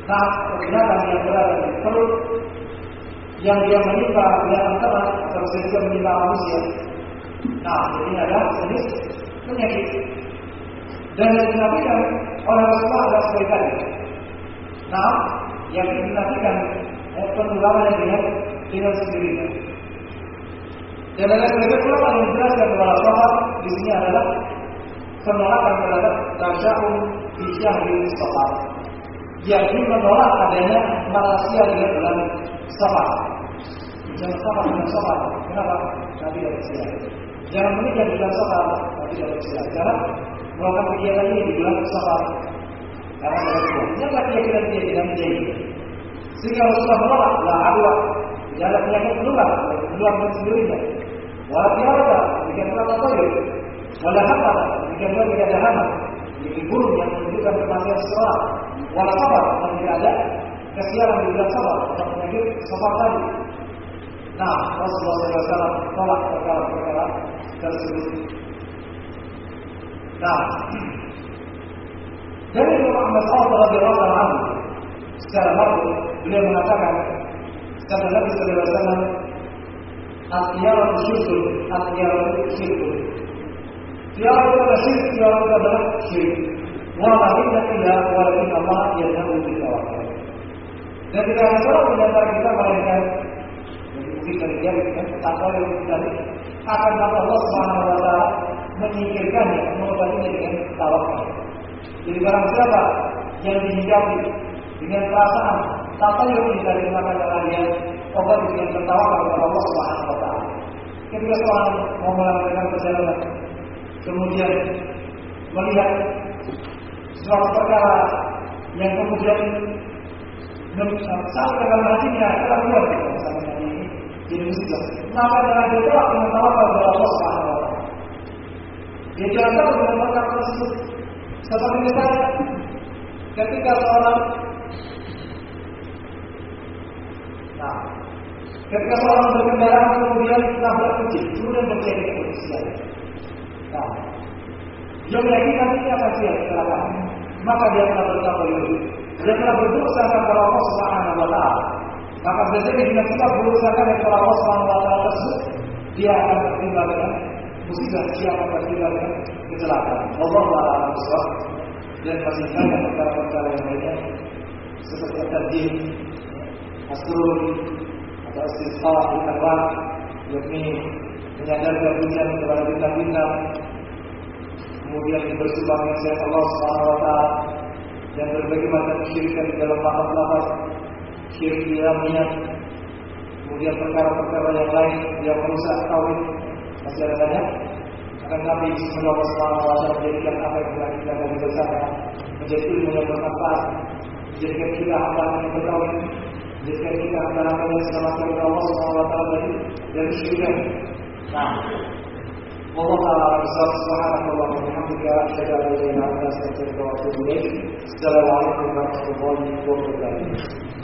[SPEAKER 1] Nah, binatang yang berada di perut yang dia menimpa binatang ternak terus dia menimpa manusia. Nah, ini adalah jenis penyakit. Dan yang dinafikan oleh Rasulullah adalah sebaliknya. Nah, yang dinafikan penularannya dengan dengan sendirinya. Dan ada sebagian ulama yang menjelaskan bahwa sahabat di sini adalah penolakan terhadap tasya'um fi syahril safar, yakni menolak adanya malaysia di bulan Safar. Jangan safar dengan safar. Kenapa? Nabi tidak bersiap. Jangan menikah di bulan Safar. Nabi tidak bersiap. Jangan melakukan kegiatan ini di bulan Safar. Karena ada dua. Jangan kegiatan dia tidak menjadi. Sehingga Rasulullah menolak. La adwa. Jangan penyakit menular. Menular dengan sendirinya. Wala tiarata. Jika telah tertoyok. Wala hamada. Jika telah tidak ada hama. Jadi burung yang menunjukkan kematian seseorang. Wala sabar. Dan tidak ada kesialan di bulan Safar. Atau penyakit Safar tadi. Nah, Rasulullah shallallahu alaihi wasallam tolak perkara-perkara tersebut. Nah, dari Imam Mas'ud radhiyallahu anhu secara marfu beliau mengatakan, kata Nabi sallallahu alaihi wasallam, "At-tiyaratu syirkun, at-tiyaratu syirkun." Tiara adalah syirik, tiara adalah syirik. Wa la ilaha illa walakin Allah yad'u bil tawakkul. Dan tidak ada seorang di antara kita melainkan kita lihat kan tanpa yang kita akan maka Allah Subhanahu wa taala menyingkirkannya, mengobatinya dengan tawakal. Jadi barang siapa yang dihijabi dengan perasaan tanpa yang kita dimakan dengan dia obat dengan bertawakal kepada Allah Subhanahu wa taala. Ketika seorang mau melakukan perjalanan kemudian melihat suatu perkara yang kemudian sampai dalam hatinya telah buat jadi musibah. Maka dengan dia tolak dengan tawakal kepada Allah Subhanahu wa taala. Dia jangan tahu dengan perkara tersebut. Seperti misalnya ketika seorang nah, ketika seorang berkendaraan kemudian nabrak kucing, kemudian terjadi kepolisian. Nah, dia meyakini nanti akan siap kecelakaan. Maka dia telah bertawakal. Dia telah berdosa kepada Allah Subhanahu wa taala. Maka biasanya jika kita berusaha kepada Allah Subhanahu wa taala tersebut, dia akan tertimpa dengan musibah, dia akan tertimpa dengan kecelakaan. Allah a'lam bishawab. Dan masih banyak perkara-perkara yang lainnya seperti tadjih, astrologi atau istisqa, ikhwan, yakni menyadarkan hujan kepada bintang-bintang, kemudian bersumpah dengan siapa Allah Subhanahu wa taala, dan berbagai macam kesyirikan di dalam lafaz-lafaz, syirik di dalam niat, kemudian perkara-perkara yang lain yang merusak tauhid, masih ada banyak. Akan tapi semoga Allah Subhanahu wa taala menjadikan apa yang telah kita dari bersama menjadi ilmu yang bermanfaat, menjadikan kita hamba yang bertauhid, menjadikan kita hamba yang selamatkan oleh Allah Subhanahu wa taala dari dari kesyirikan. Nah, Allah Taala subhanahu wa bihamdihi asyhadu an la ilaha illa anta astaghfiruka wa atubu ilaik. Assalamualaikum warahmatullahi wabarakatuh.